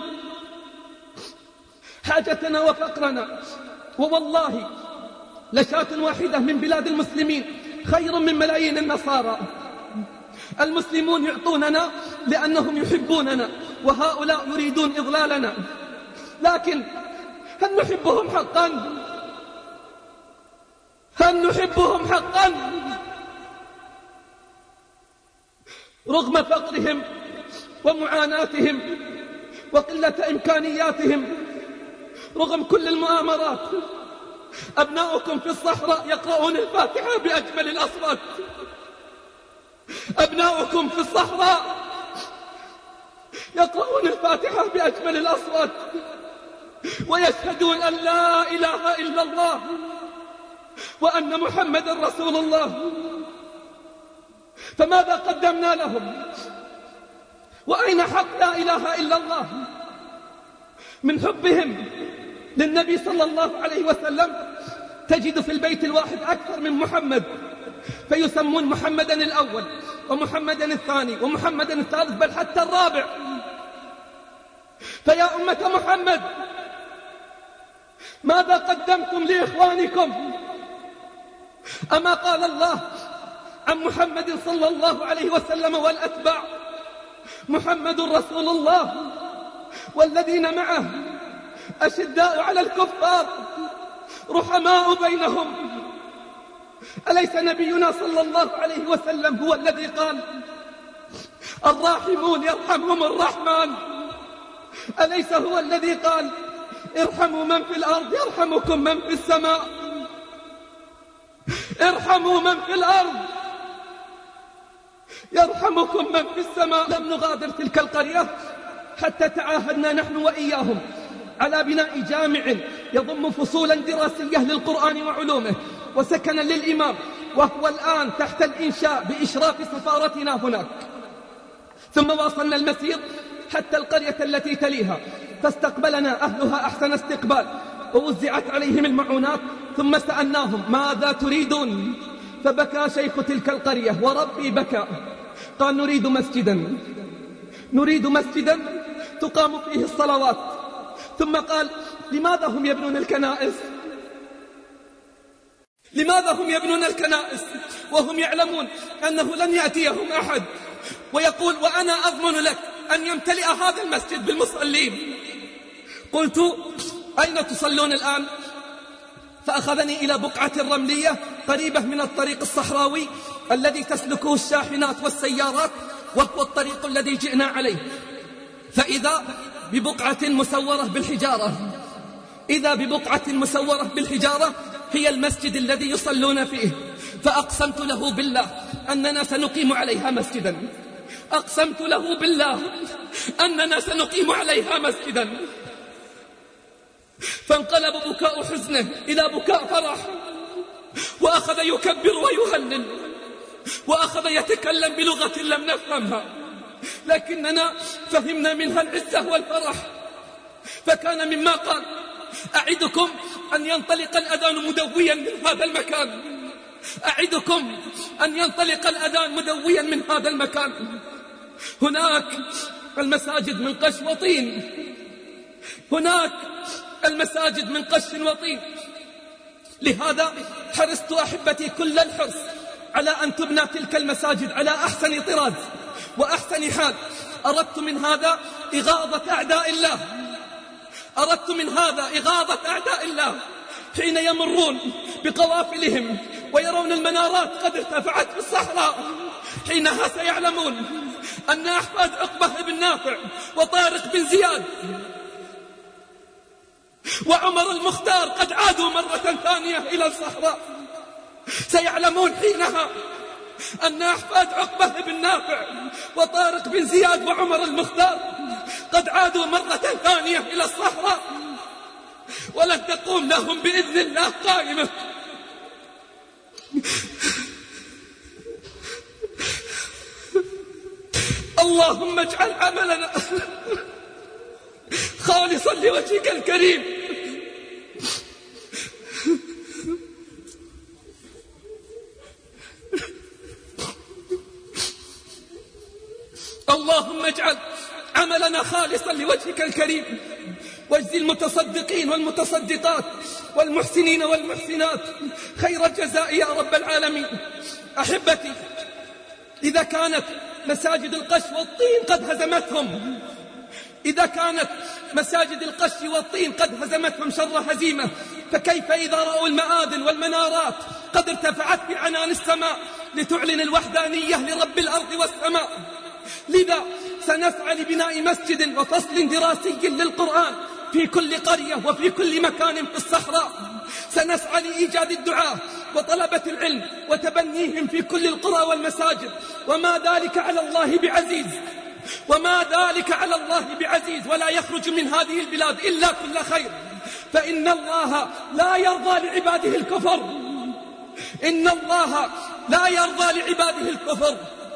حاجتنا وفقرنا، ووالله لشاة واحدة من بلاد المسلمين خير من ملايين النصارى. المسلمون يعطوننا لأنهم يحبوننا، وهؤلاء يريدون إضلالنا. لكن هل نحبهم حقا؟ هل نحبهم حقا؟ رغم فقرهم ومعاناتهم وقلة إمكانياتهم رغم كل المؤامرات أبناؤكم في الصحراء يقرؤون الفاتحة بأجمل الأصوات. أبناؤكم في الصحراء يقرؤون الفاتحة بأجمل الأصوات ويشهدون أن لا إله إلا الله وأن محمد رسول الله. فماذا قدمنا لهم؟ وأين حق لا إله إلا الله؟ من حبهم للنبي صلى الله عليه وسلم تجد في البيت الواحد أكثر من محمد، فيسمون محمدا الأول ومحمدا الثاني ومحمدا الثالث بل حتى الرابع. فيا أمة محمد ماذا قدمتم لإخوانكم؟ أما قال الله عن محمد صلى الله عليه وسلم والأتباع محمد رسول الله والذين معه أشداء على الكفار رحماء بينهم. أليس نبينا صلى الله عليه وسلم هو الذي قال الراحمون يرحمهم الرحمن؟ أليس هو الذي قال ارحموا من في الأرض يرحمكم من في السماء؟ ارحموا من في الأرض يرحمكم من في السماء. لم نغادر تلك القرية حتى تعاهدنا نحن وإياهم على بناء جامع يضم فصولا دراسية للقرآن وعلومه وسكنا للإمام، وهو الآن تحت الإنشاء بإشراف سفارتنا هناك. ثم واصلنا المسير حتى القرية التي تليها فاستقبلنا أهلها أحسن استقبال ووزعت عليهم المعونات. ثم سألناهم ماذا تريدون؟ فبكى شيخ تلك القرية وربي بكى، قال نريد مسجدا تقام فيه الصلوات. ثم قال لماذا هم يبنون الكنائس؟ لماذا هم يبنون الكنائس وهم يعلمون أنه لن يأتيهم أحد؟ ويقول وأنا أضمن لك أن يمتلئ هذا المسجد بالمصلين. قلت أين تصلون الآن؟ فأخذني إلى بقعة رملية قريبة من الطريق الصحراوي الذي تسلكه الشاحنات والسيارات، وهو الطريق الذي جئنا عليه. فإذا ببقعة مسورة بالحجارة، إذا ببقعة مسورة بالحجارة هي المسجد الذي يصلون فيه. فأقسمت له بالله أننا سنقيم عليها مسجدا، أقسمت له بالله أننا سنقيم عليها مسجدا. فانقلب بكاء حزنه إلى بكاء فرح، وأخذ يكبر ويهلل، وأخذ يتكلم بلغة لم نفهمها لكننا فهمنا منها العزة والفرح. فكان مما قال أعدكم أن ينطلق الأذان مدويا من هذا المكان، أعدكم أن ينطلق الأذان مدويا من هذا المكان. هناك المساجد من قش وطين، هناك المساجد من قش وطين. لهذا حرصت أحبتي كل الحرص على أن تبنى تلك المساجد على أحسن طراز وأحسن حال. أردت من هذا إغاظة أعداء الله، أردت من هذا إغاظة أعداء الله حين يمرون بقوافلهم ويرون المنارات قد ارتفعت في الصحراء، حينها سيعلمون أن أحفاد عقبة بن نافع وطارق بن زياد وعمر المختار قد عادوا مرة ثانية إلى الصحراء. سيعلمون حينها أن أحفاد عقبة بن نافع وطارق بن زياد وعمر المختار قد عادوا مرة ثانية إلى الصحراء، ولن تقوم لهم بإذن الله قائمة. اللهم اجعل عملنا خالصا لوجهك الكريم. اللهم اجعل عملنا خالصا لوجهك الكريم، واجزي المتصدقين والمتصدقات والمحسنين والمحسنات خير الجزاء يا رب العالمين. أحبتي، إذا كانت مساجد القش والطين قد هزمتهم، إذا كانت مساجد القش والطين قد هزمتهم شر هزيمة، فكيف إذا رأوا المآذن والمنارات قد ارتفعت بعنان السماء لتعلن الوحدانية لرب الأرض والسماء؟ لذا سنسعى لبناء مسجد وفصل دراسي للقرآن في كل قرية وفي كل مكان في الصحراء. سنسعى لإيجاد الدعاة وطلبة العلم وتبنيهم في كل القرى والمساجد، وما ذلك على الله بعزيز، وما ذلك على الله بعزيز. ولا يخرج من هذه البلاد إلا كل خير، فإن الله لا يرضى لعباده الكفر، إن الله لا يرضى لعباده الكفر.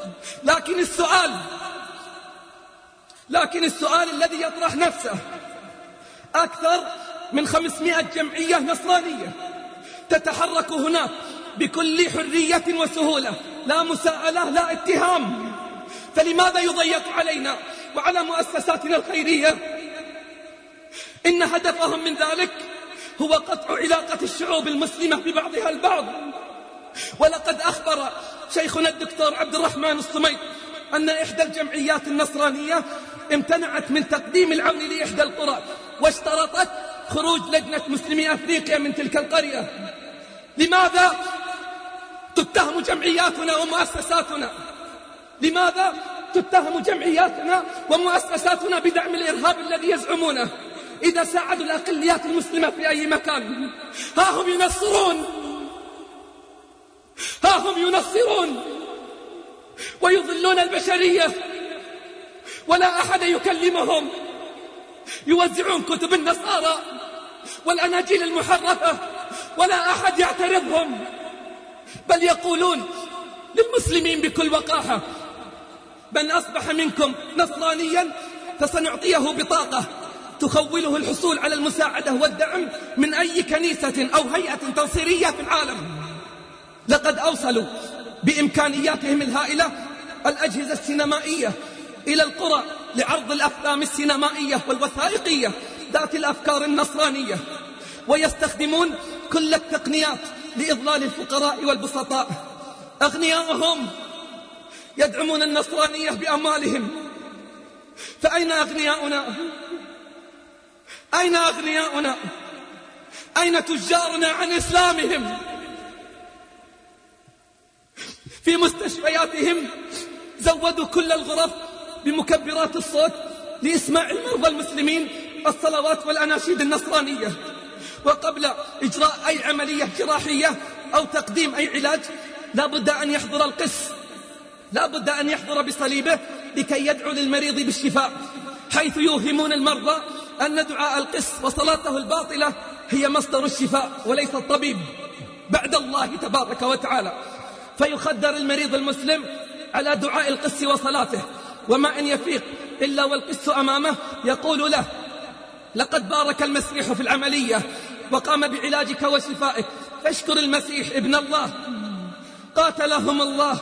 لكن السؤال الذي يطرح نفسه، أكثر من 500 جمعية نصرانية تتحرك هناك بكل حرية وسهولة، لا مساءلة لا اتهام، فلماذا يضيق علينا وعلى مؤسساتنا الخيرية؟ إن هدفهم من ذلك هو قطع علاقة الشعوب المسلمة ببعضها البعض. ولقد أخبر شيخنا الدكتور عبد الرحمن الصميد أن إحدى الجمعيات النصرانية امتنعت من تقديم العون لإحدى القرى، واشترطت خروج لجنة مسلمي أفريقيا من تلك القرية. لماذا تتهم جمعياتنا ومؤسساتنا؟ لماذا تتهم جمعياتنا ومؤسساتنا بدعم الإرهاب الذي يزعمونه إذا ساعدوا الأقليات المسلمة في أي مكان؟ ها هم ينصرون ويضلون البشرية، ولا أحد يكلمهم. يوزعون كتب النصارى والأناجيل المحرفة ولا أحد يعترضهم، بل يقولون للمسلمين بكل وقاحة: من أصبح منكم نصرانيا فسنعطيه بطاقة تخوله الحصول على المساعدة والدعم من أي كنيسة أو هيئة تنصيرية في العالم. لقد أوصلوا بإمكانياتهم الهائلة الأجهزة السينمائية إلى القرى لعرض الأفلام السينمائية والوثائقية ذات الأفكار النصرانية، ويستخدمون كل التقنيات لإضلال الفقراء والبسطاء. أغنياءهم يدعمون النصرانية بأموالهم، فأين أغنياؤنا؟ أين أغنياؤنا؟ أين تجارنا عن إسلامهم؟ في مستشفياتهم زودوا كل الغرف بمكبرات الصوت لإسماع المرضى المسلمين الصلوات والأناشيد النصرانية. وقبل إجراء أي عملية جراحية أو تقديم أي علاج لا بد أن يحضر القس، لا بد أن يحضر بصليبه لكي يدعو للمريض بالشفاء، حيث يوهمون المرضى أن دعاء القس وصلاته الباطلة هي مصدر الشفاء وليس الطبيب بعد الله تبارك وتعالى. فيخدر المريض المسلم على دعاء القس وصلاته، وما أن يفيق إلا والقس أمامه يقول له: لقد بارك المسيح في العملية وقام بعلاجك وشفائك، فاشكر المسيح ابن الله. قاتلهم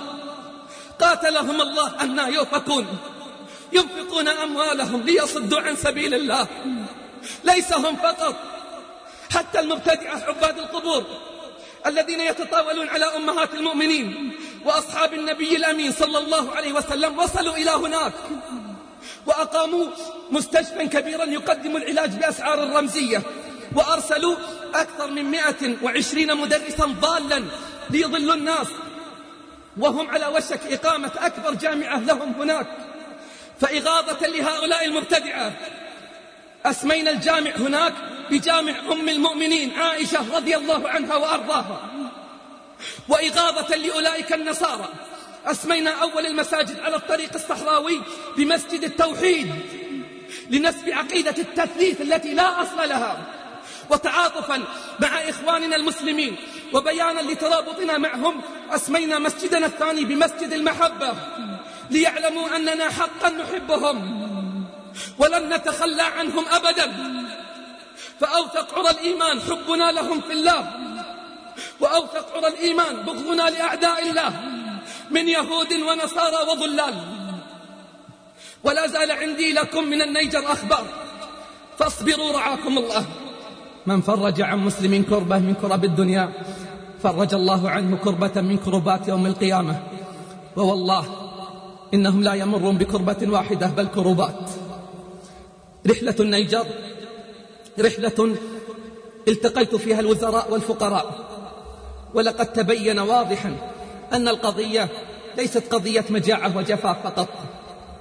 الله أن يوفكون، ينفقون أموالهم ليصدوا عن سبيل الله. ليس هم فقط، حتى المبتدعة عباد القبور الذين يتطاولون على أمهات المؤمنين وأصحاب النبي الأمين صلى الله عليه وسلم وصلوا إلى هناك وأقاموا مستشفى كبيرا يقدم العلاج بأسعار رمزية، وأرسلوا أكثر من 120 مدرسا ضالا ليضلوا الناس، وهم على وشك إقامة أكبر جامعة لهم هناك. فإغاظة لهؤلاء المبتدعة أسمينا الجامع هناك بجامع أم المؤمنين عائشة رضي الله عنها وأرضاها. وإغاظة لأولئك النصارى أسمينا أول المساجد على الطريق الصحراوي بمسجد التوحيد لنسب عقيدة التثليث التي لا أصل لها. وتعاطفا مع إخواننا المسلمين وبيانا لترابطنا معهم أسمينا مسجدنا الثاني بمسجد المحبة، ليعلموا أننا حقا نحبهم ولن نتخلى عنهم أبدا. فأوثق عرى الإيمان حبنا لهم في الله، وأوثق عرى الإيمان بغضنا لأعداء الله من يهود ونصارى وضلال. ولا زال عندي لكم من النيجر أخبار، فاصبروا رعاكم الله. من فرج عن مسلم كربة من كرب الدنيا فرج الله عنه كربة من كربات يوم القيامة. ووالله إنهم لا يمرون بكربة واحدة بل كربات. رحلة النيجر رحلة التقيت فيها الوزراء والفقراء، ولقد تبين واضحا أن القضية ليست قضية مجاعة وجفاف فقط،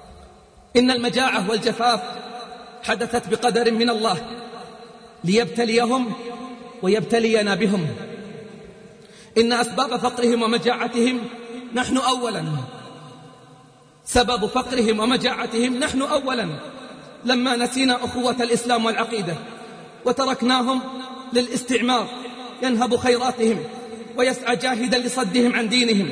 إن المجاعة والجفاف حدثت بقدر من الله ليبتليهم ويبتلينا بهم. إن أسباب فقرهم ومجاعتهم نحن أولا، سبب فقرهم ومجاعتهم نحن أولا، لما نسينا أخوة الإسلام والعقيدة وتركناهم للاستعمار ينهب خيراتهم ويسعى جاهدا لصدهم عن دينهم.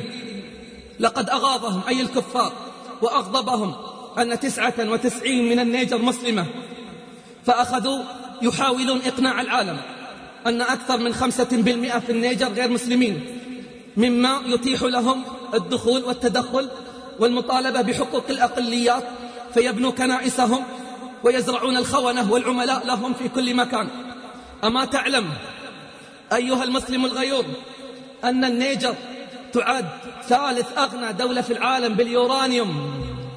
لقد أغاظهم أي الكفار وأغضبهم أن 99 من النيجر مسلمة، فأخذوا يحاولون إقناع العالم أن أكثر من 5% في النيجر غير مسلمين، مما يتيح لهم الدخول والتدخل والمطالبة بحقوق الأقليات، فيبنوا كنائسهم ويزرعون الخونة والعملاء لهم في كل مكان. أما تعلم أيها المسلم الغيور أن النيجر تعد ثالث أغنى دولة في العالم باليورانيوم؟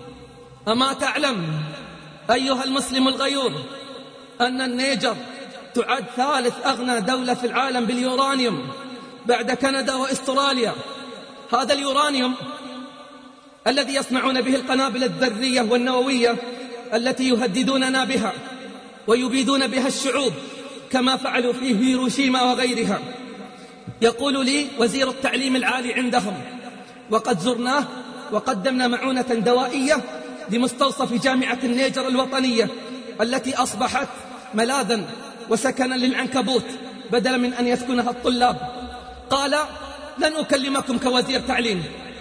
أما تعلم أيها المسلم الغيور أن النيجر تعد ثالث أغنى دولة في العالم باليورانيوم بعد كندا وأستراليا؟ هذا اليورانيوم الذي يصنعون به القنابل الذرية والنووية التي يهددوننا بها ويبيدون بها الشعوب كما فعلوا في هيروشيما وغيرها. يقول لي وزير التعليم العالي عندهم، وقد زرناه وقدمنا معونة دوائية لمستوصف جامعة النيجر الوطنية التي أصبحت ملاذا وسكنا للعنكبوت بدلا من أن يسكنها الطلاب. قال: لن أكلمكم كوزير تعليم،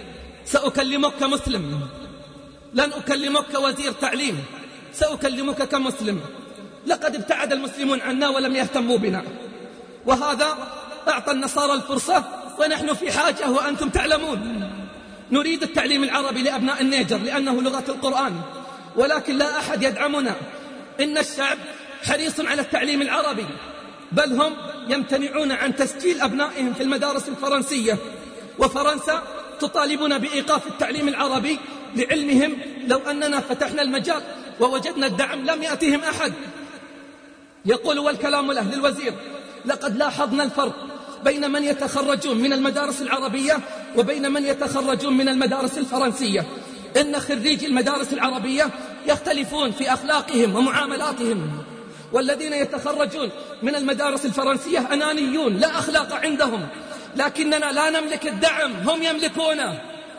سأكلمك كمسلم. لن أكلمك كوزير تعليم، سأكلمك كمسلم. لقد ابتعد المسلمون عنا ولم يهتموا بنا، وهذا أعطى النصارى الفرصة ونحن في حاجة وأنتم تعلمون. نريد التعليم العربي لأبناء النيجر لأنه لغة القرآن، ولكن لا أحد يدعمنا. إن الشعب حريص على التعليم العربي، بل هم يمتنعون عن تسجيل أبنائهم في المدارس الفرنسية، وفرنسا تطالبنا بإيقاف التعليم العربي لعلمهم لو أننا فتحنا المجال ووجدنا الدعم لم يأتهم أحد. يقول والكلام له للوزير: لقد لاحظنا الفرق بين من يتخرجون من المدارس العربية وبين من يتخرجون من المدارس الفرنسية. إن خريجي المدارس العربية يختلفون في أخلاقهم ومعاملاتهم، والذين يتخرجون من المدارس الفرنسية أنانيون لا أخلاق عندهم. لكننا لا نملك الدعم، هم يملكونه.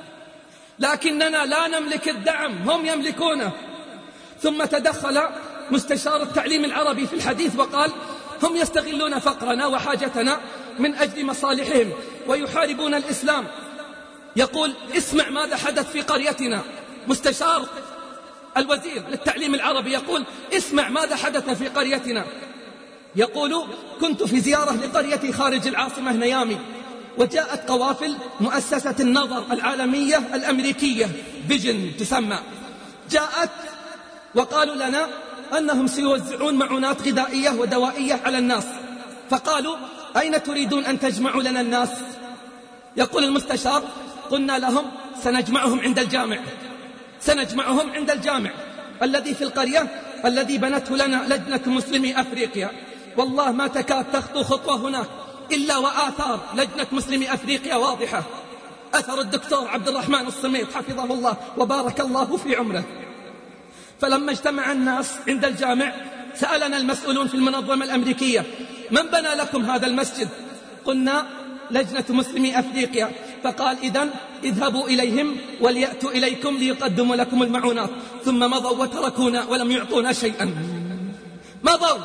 لكننا لا نملك الدعم، هم يملكونه. ثم تدخل مستشار التعليم العربي في الحديث وقال: هم يستغلون فقرنا وحاجتنا من أجل مصالحهم ويحاربون الإسلام. يقول: اسمع ماذا حدث في قريتنا. مستشار الوزير للتعليم العربي يقول: اسمع ماذا حدث في قريتنا. يقول: كنت في زيارة لقريتي خارج العاصمة نيامي، وجاءت قوافل مؤسسة النظر العالمية الأمريكية فيجن تسمى، جاءت وقالوا لنا أنهم سيوزعون معونات غذائية ودوائية على الناس، فقالوا: أين تريدون أن تجمعوا لنا الناس؟ يقول المستشار: قلنا لهم سنجمعهم عند الجامع، سنجمعهم عند الجامع الذي في القرية الذي بنته لنا لجنة مسلمي أفريقيا. والله ما تكاد تخطو خطوة هناك إلا وآثار لجنة مسلمي أفريقيا واضحة، أثر الدكتور عبد الرحمن الصميت حفظه الله وبارك الله في عمره. فلما اجتمع الناس عند الجامع سألنا المسؤولون في المنظمة الأمريكية: من بنى لكم هذا المسجد؟ قلنا: لجنة مسلمي أفريقيا. فقال: إذن اذهبوا إليهم وليأتوا إليكم ليقدموا لكم المعونات. ثم مضوا وتركونا ولم يعطونا شيئا. مضوا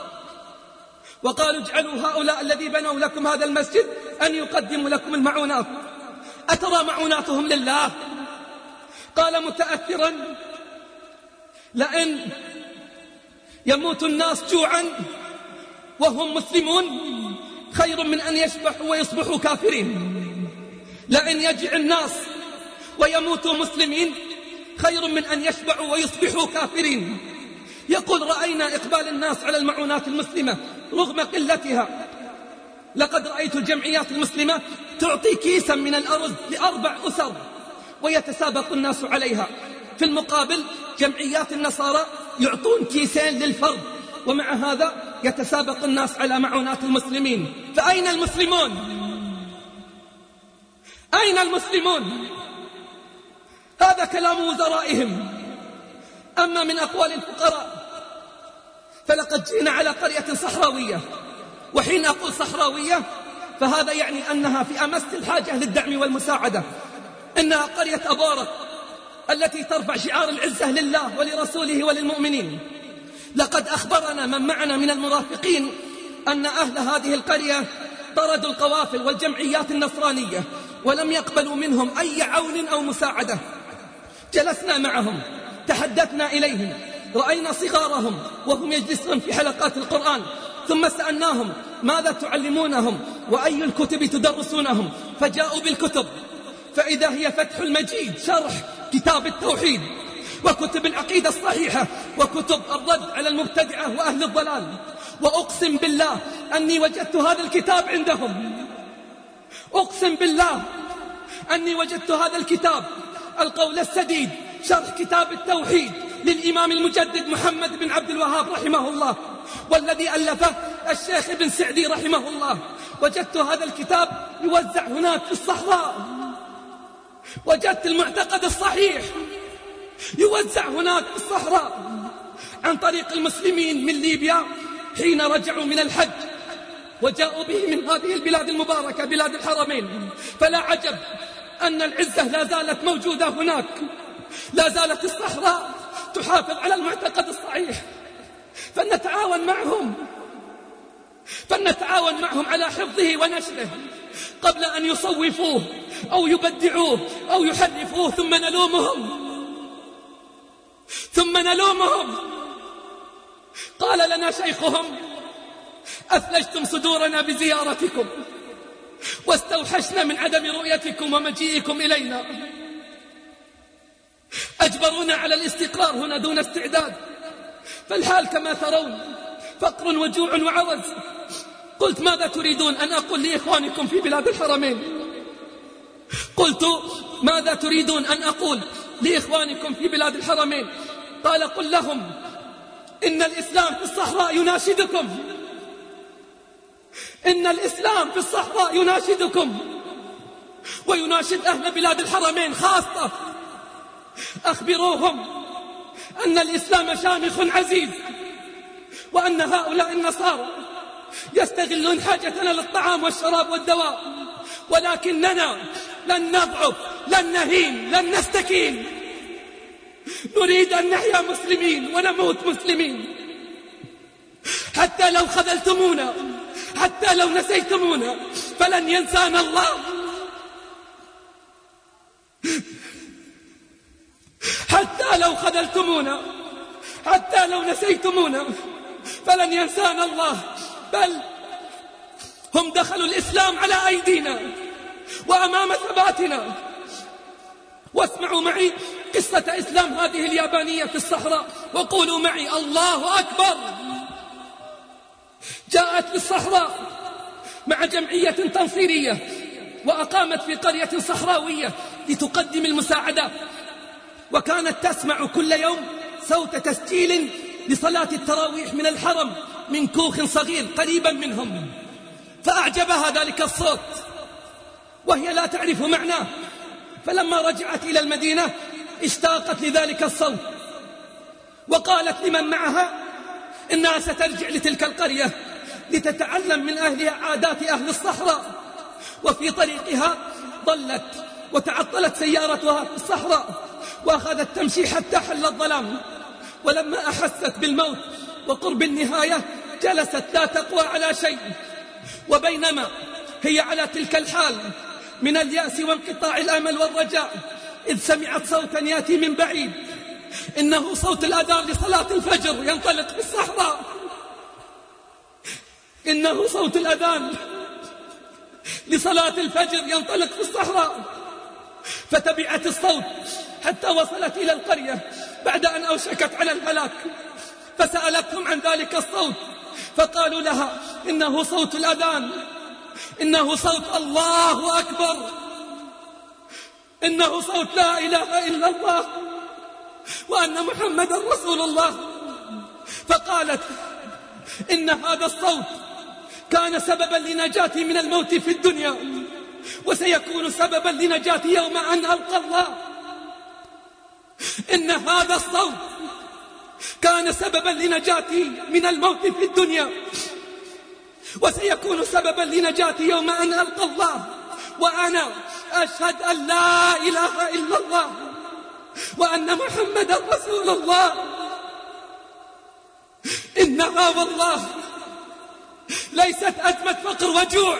وقالوا: اجعلوا هؤلاء الذي بنوا لكم هذا المسجد أن يقدموا لكم المعونات. أترى معوناتهم لله؟ قال متأثرا: لئن يموت الناس جوعا وهم مسلمون خير من أن يشبحوا ويصبحوا كافرين. لئن يجع الناس ويموتوا مسلمين خير من أن يشبعوا ويصبحوا كافرين. يقول: رأينا إقبال الناس على المعونات المسلمة رغم قلتها. لقد رأيت الجمعيات المسلمة تعطي كيسا من الأرز ل4 أسر ويتسابق الناس عليها، في المقابل جمعيات النصارى يعطون كيسين للفرد، ومع هذا يتسابق الناس على معونات المسلمين. فأين المسلمون؟ أين المسلمون؟ هذا كلام وزرائهم. أما من أقوال الفقراء فلقد جئنا على قرية صحراوية، وحين أقول صحراوية فهذا يعني أنها في أمس الحاجة للدعم والمساعدة. إنها قرية أبارة التي ترفع شعار العزة لله ولرسوله وللمؤمنين. لقد أخبرنا من معنا من المرافقين أن أهل هذه القرية طردوا القوافل والجمعيات النصرانية ولم يقبلوا منهم أي عون أو مساعدة. جلسنا معهم، تحدثنا إليهم، رأينا صغارهم وهم يجلسون في حلقات القرآن، ثم سألناهم ماذا تعلمونهم وأي الكتب تدرسونهم، فجاءوا بالكتب، فإذا هي فتح المجيد شرح كتاب التوحيد، وكتب العقيدة الصحيحة، وكتب الرد على المبتدعة وأهل الضلال. وأقسم بالله أني وجدت هذا الكتاب عندهم، أقسم بالله أني وجدت هذا الكتاب، القول السديد، شرح كتاب التوحيد للإمام المجدد محمد بن عبد الوهاب رحمه الله، والذي ألفه الشيخ ابن سعدي رحمه الله. وجدت هذا الكتاب يوزع هناك في الصحراء، وجدت المعتقد الصحيح يوزع هناك في الصحراء عن طريق المسلمين من ليبيا حين رجعوا من الحج وجاءوا به من هذه البلاد المباركة بلاد الحرمين. فلا عجب أن العزة لا زالت موجودة هناك، لا زالت الصحراء تحافظ على المعتقد الصحيح، فلنتعاون معهم على حفظه ونشره قبل أن يصوفوه أو يبدعوه أو يحرفوه ثم نلومهم. قال لنا شيخهم: أثلجتم صدورنا بزيارتكم واستوحشنا من عدم رؤيتكم ومجيئكم إلينا، أجبرونا على الاستقرار هنا دون استعداد، فالحال كما ترون فقر وجوع وعوز. قلت: ماذا تريدون أن أقول لإخوانكم في بلاد الحرمين؟ قال: قل لهم إن الإسلام في الصحراء يناشدكم، إن الإسلام في الصحراء يناشدكم ويناشد أهل بلاد الحرمين خاصة. أخبروهم أن الإسلام شامخ عزيز، وأن هؤلاء النصارى يستغلون حاجتنا للطعام والشراب والدواء، ولكننا لن نضعف، لن نهين، لن نستكين، نريد أن نحيا مسلمين ونموت مسلمين، حتى لو خذلتمونا، حتى لو نسيتمونا فلن ينسانا الله، حتى لو خذلتمونا، حتى لو نسيتمونا فلن ينسانا الله، بل هم دخلوا الإسلام على أيدينا وأمام ثباتنا. واسمعوا معي قصة إسلام هذه اليابانية في الصحراء، وقولوا معي: الله أكبر. جاءت للصحراء مع جمعية تنصيرية وأقامت في قرية صحراوية لتقدم المساعدات، وكانت تسمع كل يوم صوت تسجيل لصلاة التراويح من الحرم من كوخ صغير قريبا منهم، فأعجبها ذلك الصوت وهي لا تعرف معناه، فلما رجعت إلى المدينة اشتاقت لذلك الصوت، وقالت لمن معها إنها سترجع لتلك القرية لتتعلم من أهلها عادات أهل الصحراء. وفي طريقها ضلت وتعطلت سيارتها في الصحراء، وأخذت تمشي حتى حل الظلام، ولما أحست بالموت وقرب النهاية جلست لا تقوى على شيء. وبينما هي على تلك الحال من اليأس وانقطاع الأمل والرجاء، إذ سمعت صوتا يأتي من بعيد، إنه صوت الأذان لصلاة الفجر ينطلق في الصحراء، إنه صوت الأذان لصلاة الفجر ينطلق في الصحراء. فتبعت الصوت حتى وصلت إلى القرية بعد أن أوشكت على الهلاك، فسألتهم عن ذلك الصوت، فقالوا لها: إنه صوت الأذان، إنه صوت الله أكبر، إنه صوت لا إله إلا الله وأن محمد رسول الله. فقالت: إن هذا الصوت كان سببا لنجاتي من الموت في الدنيا، وسيكون سببا لنجاتي يوم أن ألقى الله. إن هذا الصوت كان سببا لنجاتي من الموت في الدنيا، وسيكون سببا لنجاتي يوم أن ألقى الله وأنا أشهد أن لا إله إلا الله وأن محمدا رسول الله. إنها والله ليست أزمة فقر وجوع،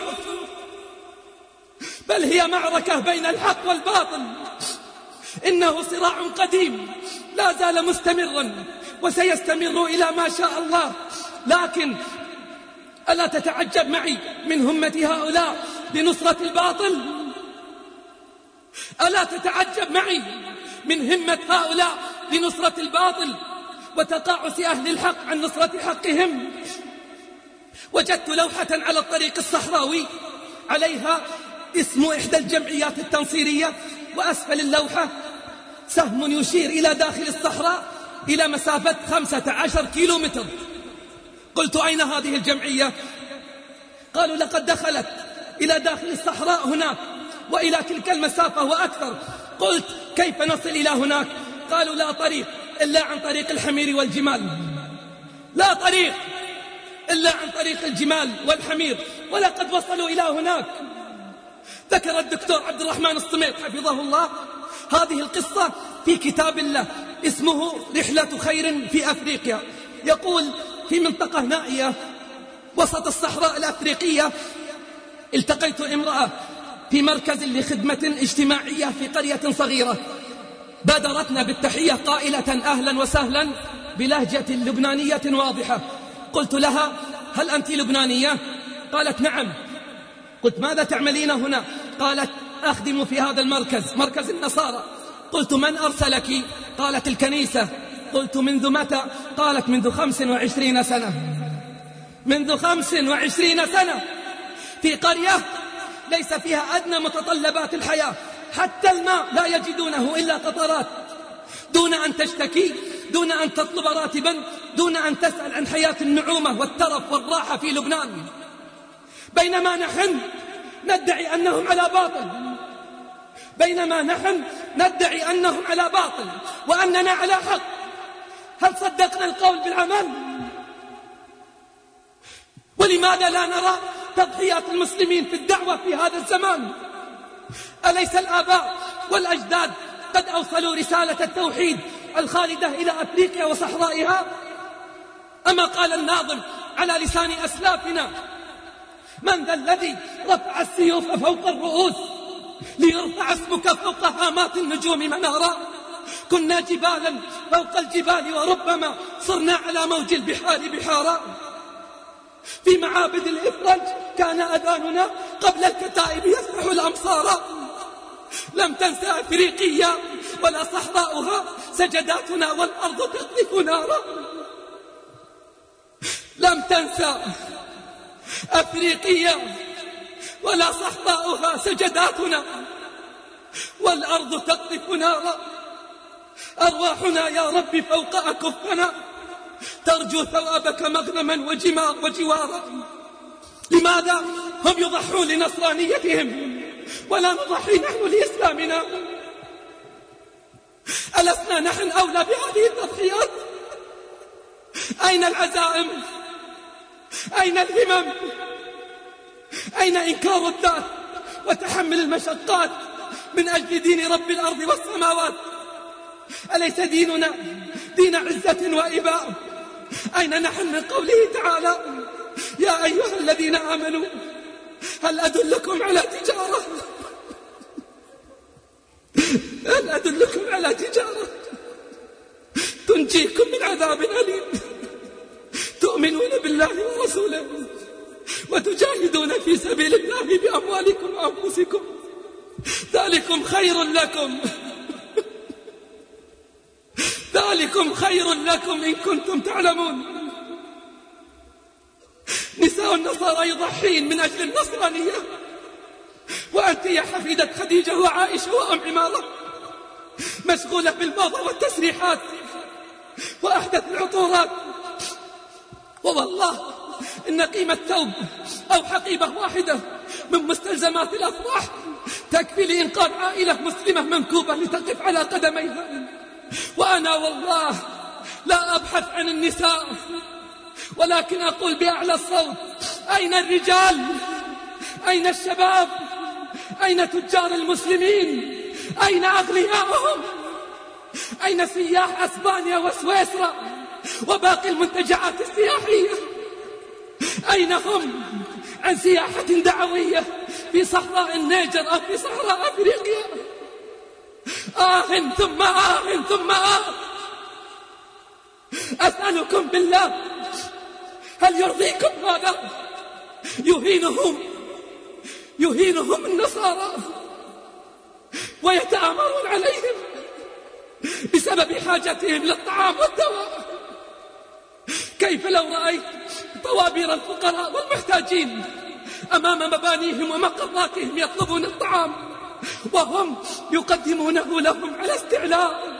بل هي معركة بين الحق والباطل. إنه صراع قديم لا زال مستمرا وسيستمر إلى ما شاء الله. لكن ألا تتعجب معي من همة هؤلاء لنصرة الباطل؟ ألا تتعجب معي من همة هؤلاء لنصرة الباطل وتقاعس أهل الحق عن نصرة حقهم؟ وجدت لوحة على الطريق الصحراوي عليها اسم إحدى الجمعيات التنصيرية، وأسفل اللوحة سهم يشير إلى داخل الصحراء إلى مسافة 15 كيلومتر. قلت أين هذه الجمعية؟ قالوا لقد دخلت إلى داخل الصحراء هناك وإلى تلك المسافة وأكثر. قلت كيف نصل إلى هناك؟ قالوا لا طريق إلا عن طريق الحمير والجمال، لا طريق إلا عن طريق الجمال والحمير، ولقد وصلوا إلى هناك. ذكر الدكتور عبد الرحمن الصميت حفظه الله هذه القصة في كتاب له اسمه رحلة خير في أفريقيا. يقول في منطقة نائية وسط الصحراء الأفريقية التقيت امرأة في مركز لخدمة اجتماعية في قرية صغيرة، بادرتنا بالتحية قائلة أهلا وسهلا بلهجة لبنانية واضحة. قلت لها هل أنت لبنانية؟ قالت نعم. قلت ماذا تعملين هنا؟ قالت أخدم في هذا المركز، مركز النصارى. قلت من أرسلك؟ قالت الكنيسة. قلت منذ متى؟ قالت منذ 25 سنة. منذ 25 سنة في قرية ليس فيها أدنى متطلبات الحياة، حتى الماء لا يجدونه إلا قطرات، دون أن تشتكي، دون أن تطلب راتبا، دون أن تسأل عن حياة النعومة والترف والراحة في لبنان. بينما نحن ندعي أنهم على باطل، بينما نحن ندعي أنهم على باطل وأننا على حق. هل صدقنا القول بالعمل؟ ولماذا لا نرى تضحيات المسلمين في الدعوة في هذا الزمان؟ أليس الآباء والأجداد قد أوصلوا رسالة التوحيد الخالدة إلى أفريقيا وصحرائها؟ أما قال الناظم على لسان أسلافنا من ذا الذي رفع السيوف فوق الرؤوس ليرفع اسمك فوق هامات النجوم منارا؟ كنا جبالا فوق الجبال وربما صرنا على موج البحار بحارا. في معابد الإفراج كان أذاننا قبل الكتائب يفتح الأمصار. لم تنسى أفريقيا ولا صحراؤها سجداتنا والأرض تقذف نارا. لم تنسى أفريقيا ولا صحراؤها سجداتنا والأرض تقذف نارا. أرواحنا يا رب فوق أكفنا ترجو ثوابك مغنما وجوارا. لماذا هم يضحون لنصرانيتهم ولا نضحي نحن لإسلامنا؟ ألسنا نحن أولى بهذه التضحيات؟ أين العزائم؟ أين الهمم؟ أين إنكار الذات وتحمل المشقات من أجل دين رب الأرض والسماوات؟ أليس ديننا دين عزة وإباء؟ أين نحن من قوله تعالى يا أيها الذين آمنوا هل أدلكم على تجارة هل أدلكم على تجارة تنجيكم من عذاب أليم تؤمنون بالله ورسوله وتجاهدون في سبيل الله بأموالكم وأنفسكم ذلكم خير لكم ذلكم خير لكم إن كنتم تعلمون. نساء النصارى يضحين من أجل النصرانية، وأنت يا حفيدة خديجة وعائشة وأم عمارة مشغولة بالموضة والتسريحات وأحدث العطورات. ووالله إن قيمة ثوب أو حقيبة واحدة من مستلزمات الأفراح تكفي لإنقاذ عائلة مسلمة منكوبة لتقف على قدميها. وأنا والله لا أبحث عن النساء، ولكن أقول بأعلى الصوت: أين الرجال؟ أين الشباب؟ أين تجار المسلمين؟ أين أغنياءهم؟ أين سياح أسبانيا وسويسرا وباقي المنتجعات السياحية؟ أين هم عن سياحة دعوية في صحراء النيجر أو في صحراء أفريقيا؟ ثم ثم أسألكم بالله، هل يرضيكم هذا؟ يهينهم النصارى ويتآمرون عليهم بسبب حاجتهم للطعام والدواء. كيف لو رأيت طوابير الفقراء والمحتاجين أمام مبانيهم ومقراتهم يطلبون الطعام وهم يقدمونه لهم على استعلاء؟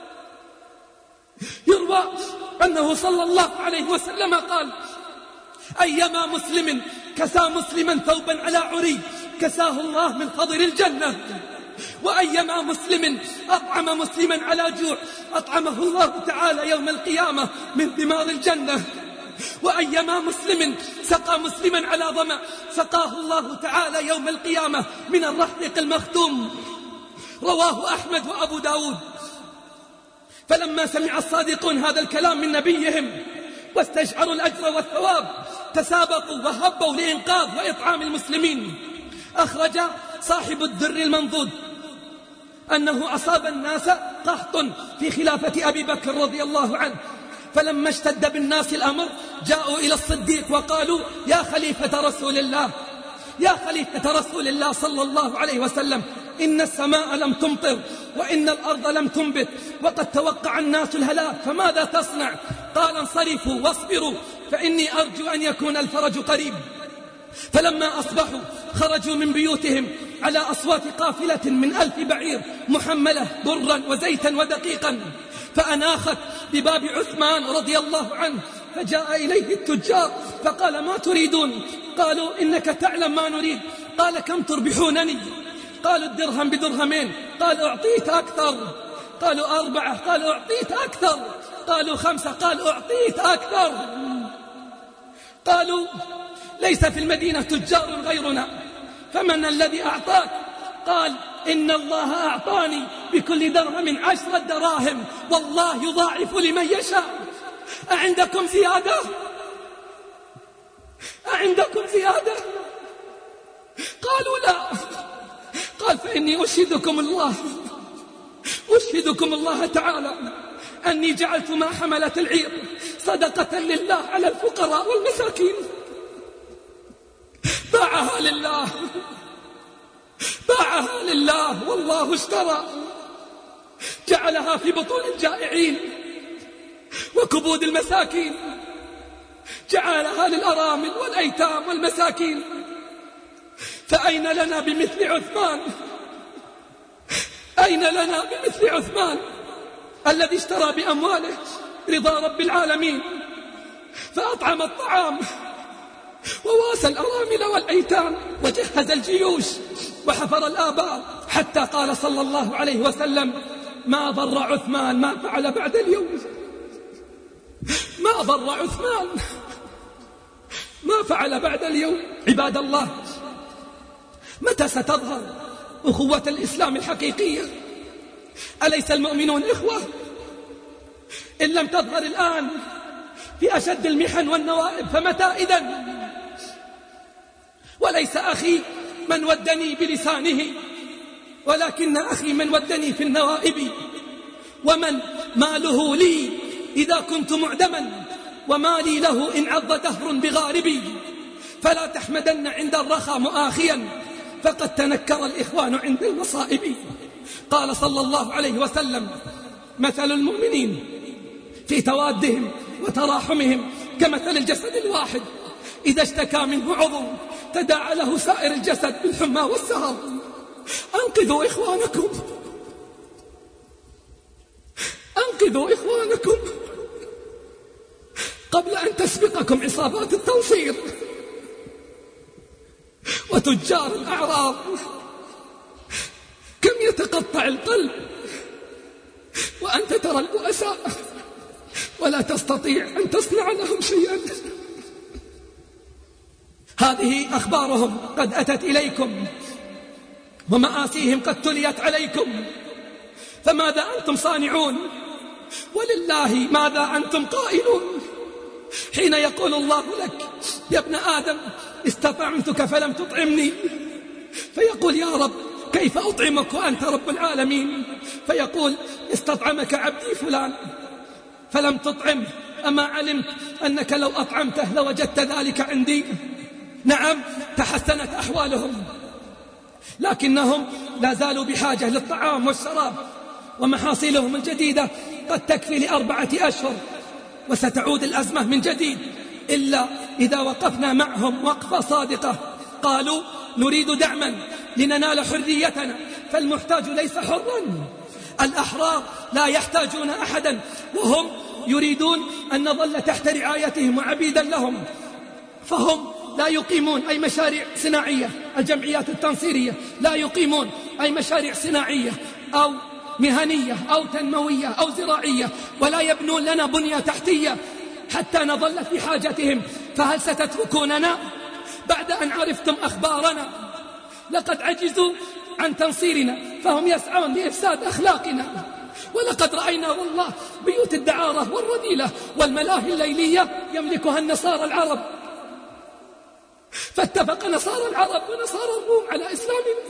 يروى أنه صلى الله عليه وسلم قال: أيما مسلم كسى مسلما ثوبا على عري كساه الله من خضر الجنة، وأيما مسلم أطعم مسلما على جوع أطعمه الله تعالى يوم القيامة من ثمار الجنة، وأيما مسلم سقى مسلما على ظمأ سقاه الله تعالى يوم القيامة من الرحيق المختوم. رواه أحمد وأبو داود. فلما سمع الصادقون هذا الكلام من نبيهم واستشعروا الأجر والثواب تسابقوا وهبوا لإنقاذ وإطعام المسلمين. أخرج صاحب الدر المنضود أنه أصاب الناس قحط في خلافة أبي بكر رضي الله عنه، فلما اشتد بالناس الأمر جاءوا إلى الصديق وقالوا: يا خليفة رسول الله، يا خليفة رسول الله صلى الله عليه وسلم، إن السماء لم تمطر وإن الأرض لم تنبت وقد توقع الناس الهلاك، فماذا تصنع؟ قال: انصرفوا واصبروا فإني أرجو أن يكون الفرج قريب. فلما أصبحوا خرجوا من بيوتهم على أصوات قافلة من 1000 بعير محملة برا وزيتا ودقيقا، فأناخت بباب عثمان رضي الله عنه، فجاء إليه التجار فقال: ما تريدون؟ قالوا: إنك تعلم ما نريد. قال: كم تربحونني؟ قالوا: الدرهم بدرهمين. قال: أعطيت أكثر. قالوا: 4. قال: أعطيت أكثر. قالوا: 5. قال: أعطيت أكثر. قالوا: ليس في المدينة تجار غيرنا، فمن الذي أعطاك؟ قال: إن الله أعطاني بكل درهم 10 دراهم، والله يضاعف لمن يشاء. أعندكم زيادة؟ أعندكم زيادة؟ قالوا: لا. قال: فإني أشهدكم الله تعالى أني جعلت ما حملت العير صدقة لله على الفقراء والمساكين. باعها لله والله اشترى، جعلها في بطون الجائعين وكبود المساكين، جعلها للأرامل والأيتام والمساكين. فأين لنا بمثل عثمان؟ أين لنا بمثل عثمان الذي اشترى بأمواله رضا رب العالمين، فأطعم الطعام وواسى الأرامل والأيتام وجهز الجيوش وحفر الآبار، حتى قال صلى الله عليه وسلم: ما ضر عثمان ما فعل بعد اليوم. ما ضر عثمان ما فعل بعد اليوم. عباد الله، متى ستظهر أخوة الإسلام الحقيقية؟ أليس المؤمنون إخوة؟ إن لم تظهر الآن في أشد المحن والنوائب فمتى إذن؟ وليس أخي من ودني بلسانه، ولكن أخي من ودني في النوائب. ومن ماله لي إذا كنت معدما، ومالي له إن عض دهر بغاربي. فلا تحمدن عند الرخاء مؤاخيا، فقد تنكر الإخوان عند المصائب. قال صلى الله عليه وسلم: مثل المؤمنين في توادهم وتراحمهم كمثل الجسد الواحد، إذا اشتكى منه عضو تداعى له سائر الجسد بالحمى والسهر. أنقذوا إخوانكم، أنقذوا إخوانكم قبل أن تسبقكم عصابات التنصير وتجار الأعراض. كم يتقطع القلب وأنت ترى البؤساء ولا تستطيع أن تصنع لهم شيئا. هذه أخبارهم قد أتت إليكم ومآسيهم قد تليت عليكم، فماذا أنتم صانعون؟ ولله ماذا أنتم قائلون حين يقول الله لك يا ابن آدم استطعمتك فلم تطعمني، فيقول يا رب كيف أطعمك وأنت رب العالمين؟ فيقول استطعمك عبدي فلان فلم تطعمه، أما علمت أنك لو أطعمته لوجدت ذلك عندي؟ نعم تحسنت أحوالهم، لكنهم لا زالوا بحاجة للطعام والشراب، ومحاصيلهم الجديدة قد تكفي ل4 أشهر، وستعود الأزمة من جديد إلا إذا وقفنا معهم وقفة صادقة. قالوا نريد دعما لننال حريتنا، فالمحتاج ليس حرا، الأحرار لا يحتاجون أحدا، وهم يريدون أن نظل تحت رعايتهم وعبيدا لهم، فهم لا يقيمون أي مشاريع صناعية. الجمعيات التنصيرية لا يقيمون أي مشاريع صناعية أو مهنية أو تنموية أو زراعية، ولا يبنون لنا بنية تحتية حتى نظل في حاجتهم. فهل ستتركوننا بعد أن عرفتم أخبارنا؟ لقد عجزوا عن تنصيرنا، فهم يسعون لإفساد أخلاقنا. ولقد رأينا والله بيوت الدعارة والرذيلة والملاهي الليلية يملكها النصارى العرب، فاتفق نصارى العرب ونصارى الروم على إسلامنا،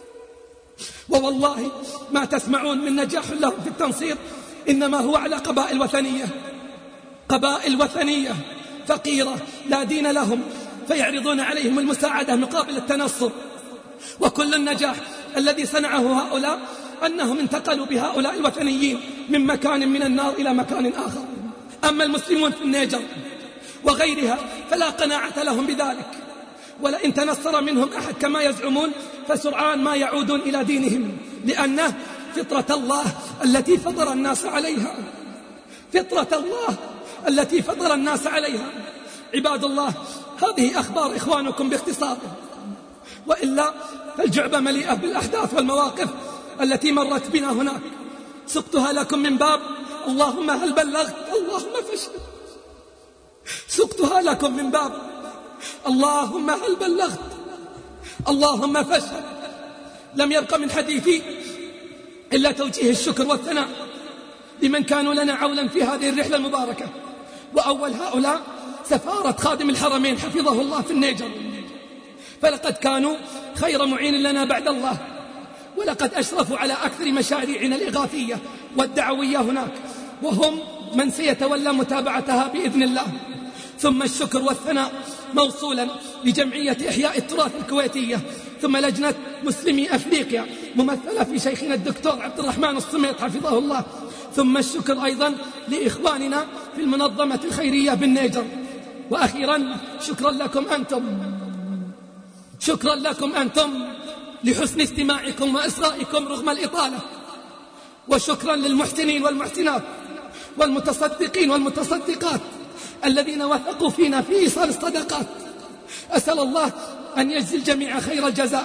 ووالله ما تسمعون من نجاح لهم في التنصير إنما هو على قبائل وثنية، قبائل وثنية فقيرة لا دين لهم، فيعرضون عليهم المساعدة مقابل التنصر. وكل النجاح الذي صنعه هؤلاء أنهم انتقلوا بهؤلاء الوثنيين من مكان من النار إلى مكان آخر. أما المسلمون في النيجر وغيرها فلا قناعة لهم بذلك، ولئن تنصر منهم أحد كما يزعمون فسرعان ما يعودون إلى دينهم، لأنه فطرة الله التي فطر الناس عليها، فطرة الله التي فطر الناس عليها. عباد الله، هذه أخبار إخوانكم باختصار، وإلا فالجعبة مليئة بالأحداث والمواقف التي مرت بنا هناك. سقتها لكم من باب اللهم هل بلغت اللهم فاشهد، سقتها لكم من باب اللهم هل بلغت اللهم فاشهد. لم يبق من حديثي إلا توجيه الشكر والثناء لمن كانوا لنا عونا في هذه الرحلة المباركة، وأول هؤلاء سفارة خادم الحرمين حفظه الله في النيجر، فلقد كانوا خير معين لنا بعد الله، ولقد أشرفوا على أكثر مشاريعنا الإغاثية والدعوية هناك، وهم من سيتولى متابعتها بإذن الله. ثم الشكر والثناء موصولا لجمعية إحياء التراث الكويتية، ثم لجنة مسلمي أفريقيا ممثلة في شيخنا الدكتور عبد الرحمن الصميط حفظه الله، ثم الشكر أيضا لإخواننا في المنظمة الخيرية بالنيجر. وأخيرا شكرا لكم أنتم، شكرا لكم أنتم لحسن استماعكم وإصغائكم رغم الإطالة، وشكرا للمحسنين والمحسنات والمتصدقين والمتصدقات الذين وثقوا فينا في إيصال الصدقات. أسأل الله أن يجزي الجميع خير الجزاء.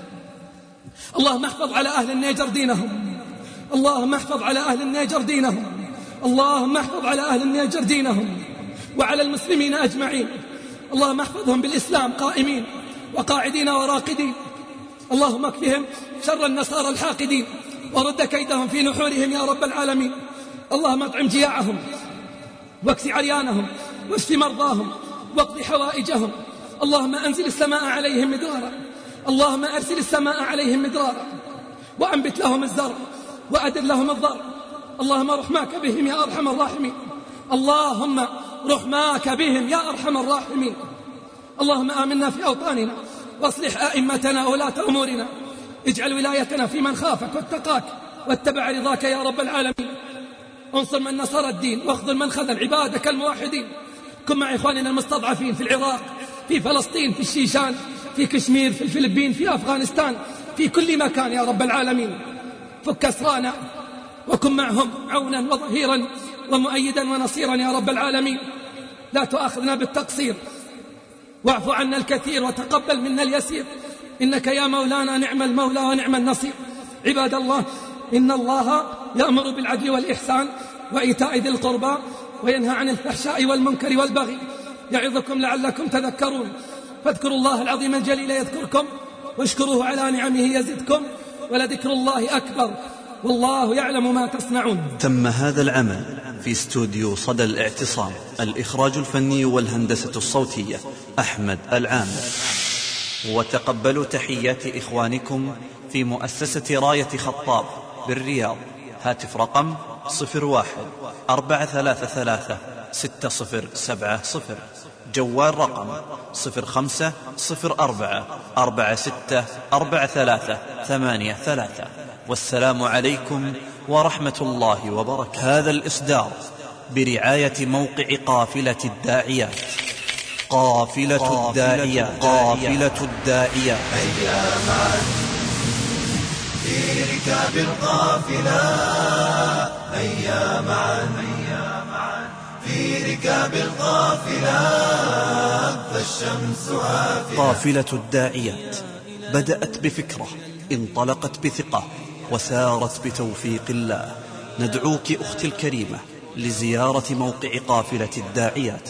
اللهم احفظ على أهل النيجر دينهم، اللهم احفظ على أهل النيجر دينهم، اللهم احفظ على أهل النيجر دينهم وعلى المسلمين أجمعين. اللهم احفظهم بالإسلام قائمين وقاعدين وراقدين. اللهم اكفهم شر النصارى الحاقدين ورد كيدهم في نحورهم يا رب العالمين. اللهم اطعم جياعهم واكس عريانهم واشف مرضاهم واقض حوائجهم. اللهم أنزل السماء عليهم مدرارا، اللهم أرسل السماء عليهم مدرارا وأنبت لهم الزرع وأدر لهم الضرع. اللهم رحماك بهم يا أرحم الراحمين، اللهم رحماك بهم يا أرحم الراحمين. اللهم آمنا في أوطاننا واصلح أئمتنا وولاة أمورنا، اجعل ولايتنا في من خافك واتقاك واتبع رضاك يا رب العالمين. انصر من نصر الدين واخذل من خذل عبادك الموحدين. كن مع إخواننا المستضعفين في العراق، في فلسطين، في الشيشان، في كشمير، في الفلبين، في أفغانستان، في كل مكان يا رب العالمين. فك أسرانا وكن معهم عونا وظهيرا ومؤيدا ونصيرا يا رب العالمين. لا تؤاخذنا بالتقصير واعف عنا الكثير وتقبل منا اليسير، إنك يا مولانا نعم المولى ونعم النصير. عباد الله، إن الله يأمر بالعدل والإحسان وإيتاء ذي القربى وينهى عن الفحشاء والمنكر والبغي، يعظكم لعلكم تذكرون. فاذكروا الله العظيم الجليل يذكركم، واشكروه على نعمه يزدكم، ولذكر الله أكبر، والله يعلم ما تصنعون. تم هذا العمل في استوديو صدى الاعتصام، الإخراج الفني والهندسة الصوتية أحمد العامر. وتقبلوا تحيات إخوانكم في مؤسسة راية خطاب بالرياض. هاتف رقم 01-433-6070. جوال رقم 05-04-46-43-83. والسلام عليكم ورحمة الله وبركاته. هذا الإصدار برعاية موقع قافلة الداعيات. قافلة الداعيات. هيا معا في ركاب القافلة، هيا معا في ركاب القافلة، فالشمس آفلة. قافلة الداعيات بدأت بفكرة، انطلقت بثقة، وسارت بتوفيق الله. ندعوك أختي الكريمة لزيارة موقع قافلة الداعيات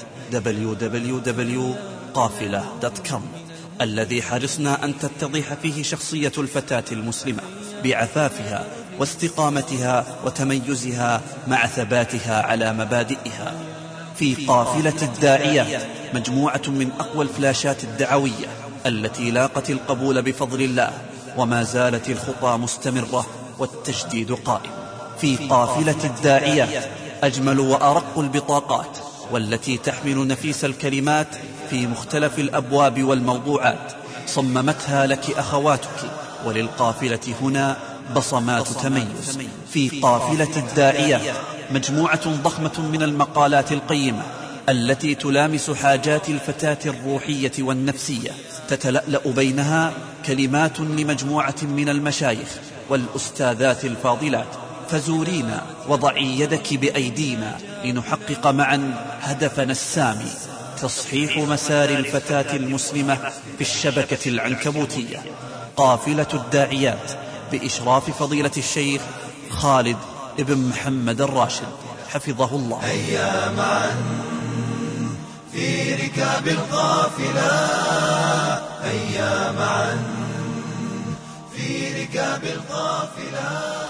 www.qafila.com، الذي حرصنا أن تتضح فيه شخصية الفتاة المسلمة بعفافها واستقامتها وتميزها مع ثباتها على مبادئها. في قافلة الداعيات مجموعة من أقوى الفلاشات الدعوية التي لاقت القبول بفضل الله، وما زالت الخطى مستمرة والتجديد قائم. في قافلة الداعيات أجمل وأرق البطاقات، والتي تحمل نفيس الكلمات في مختلف الأبواب والموضوعات، صممتها لك أخواتك، وللقافلة هنا بصمات تميز. في قافلة الداعيات مجموعة ضخمة من المقالات القيمة التي تلامس حاجات الفتاة الروحية والنفسية، تتلألأ بينها كلمات لمجموعة من المشايخ والأستاذات الفاضلات. فزورينا وضعي يدك بأيدينا لنحقق معا هدفنا السامي، تصحيح مسار الفتاة المسلمة في الشبكة العنكبوتية. قافلة الداعيات بإشراف فضيلة الشيخ خالد ابن محمد الراشد حفظه الله. هيا معا في ركاب القافلة، هيا معا في ركاب القافلة.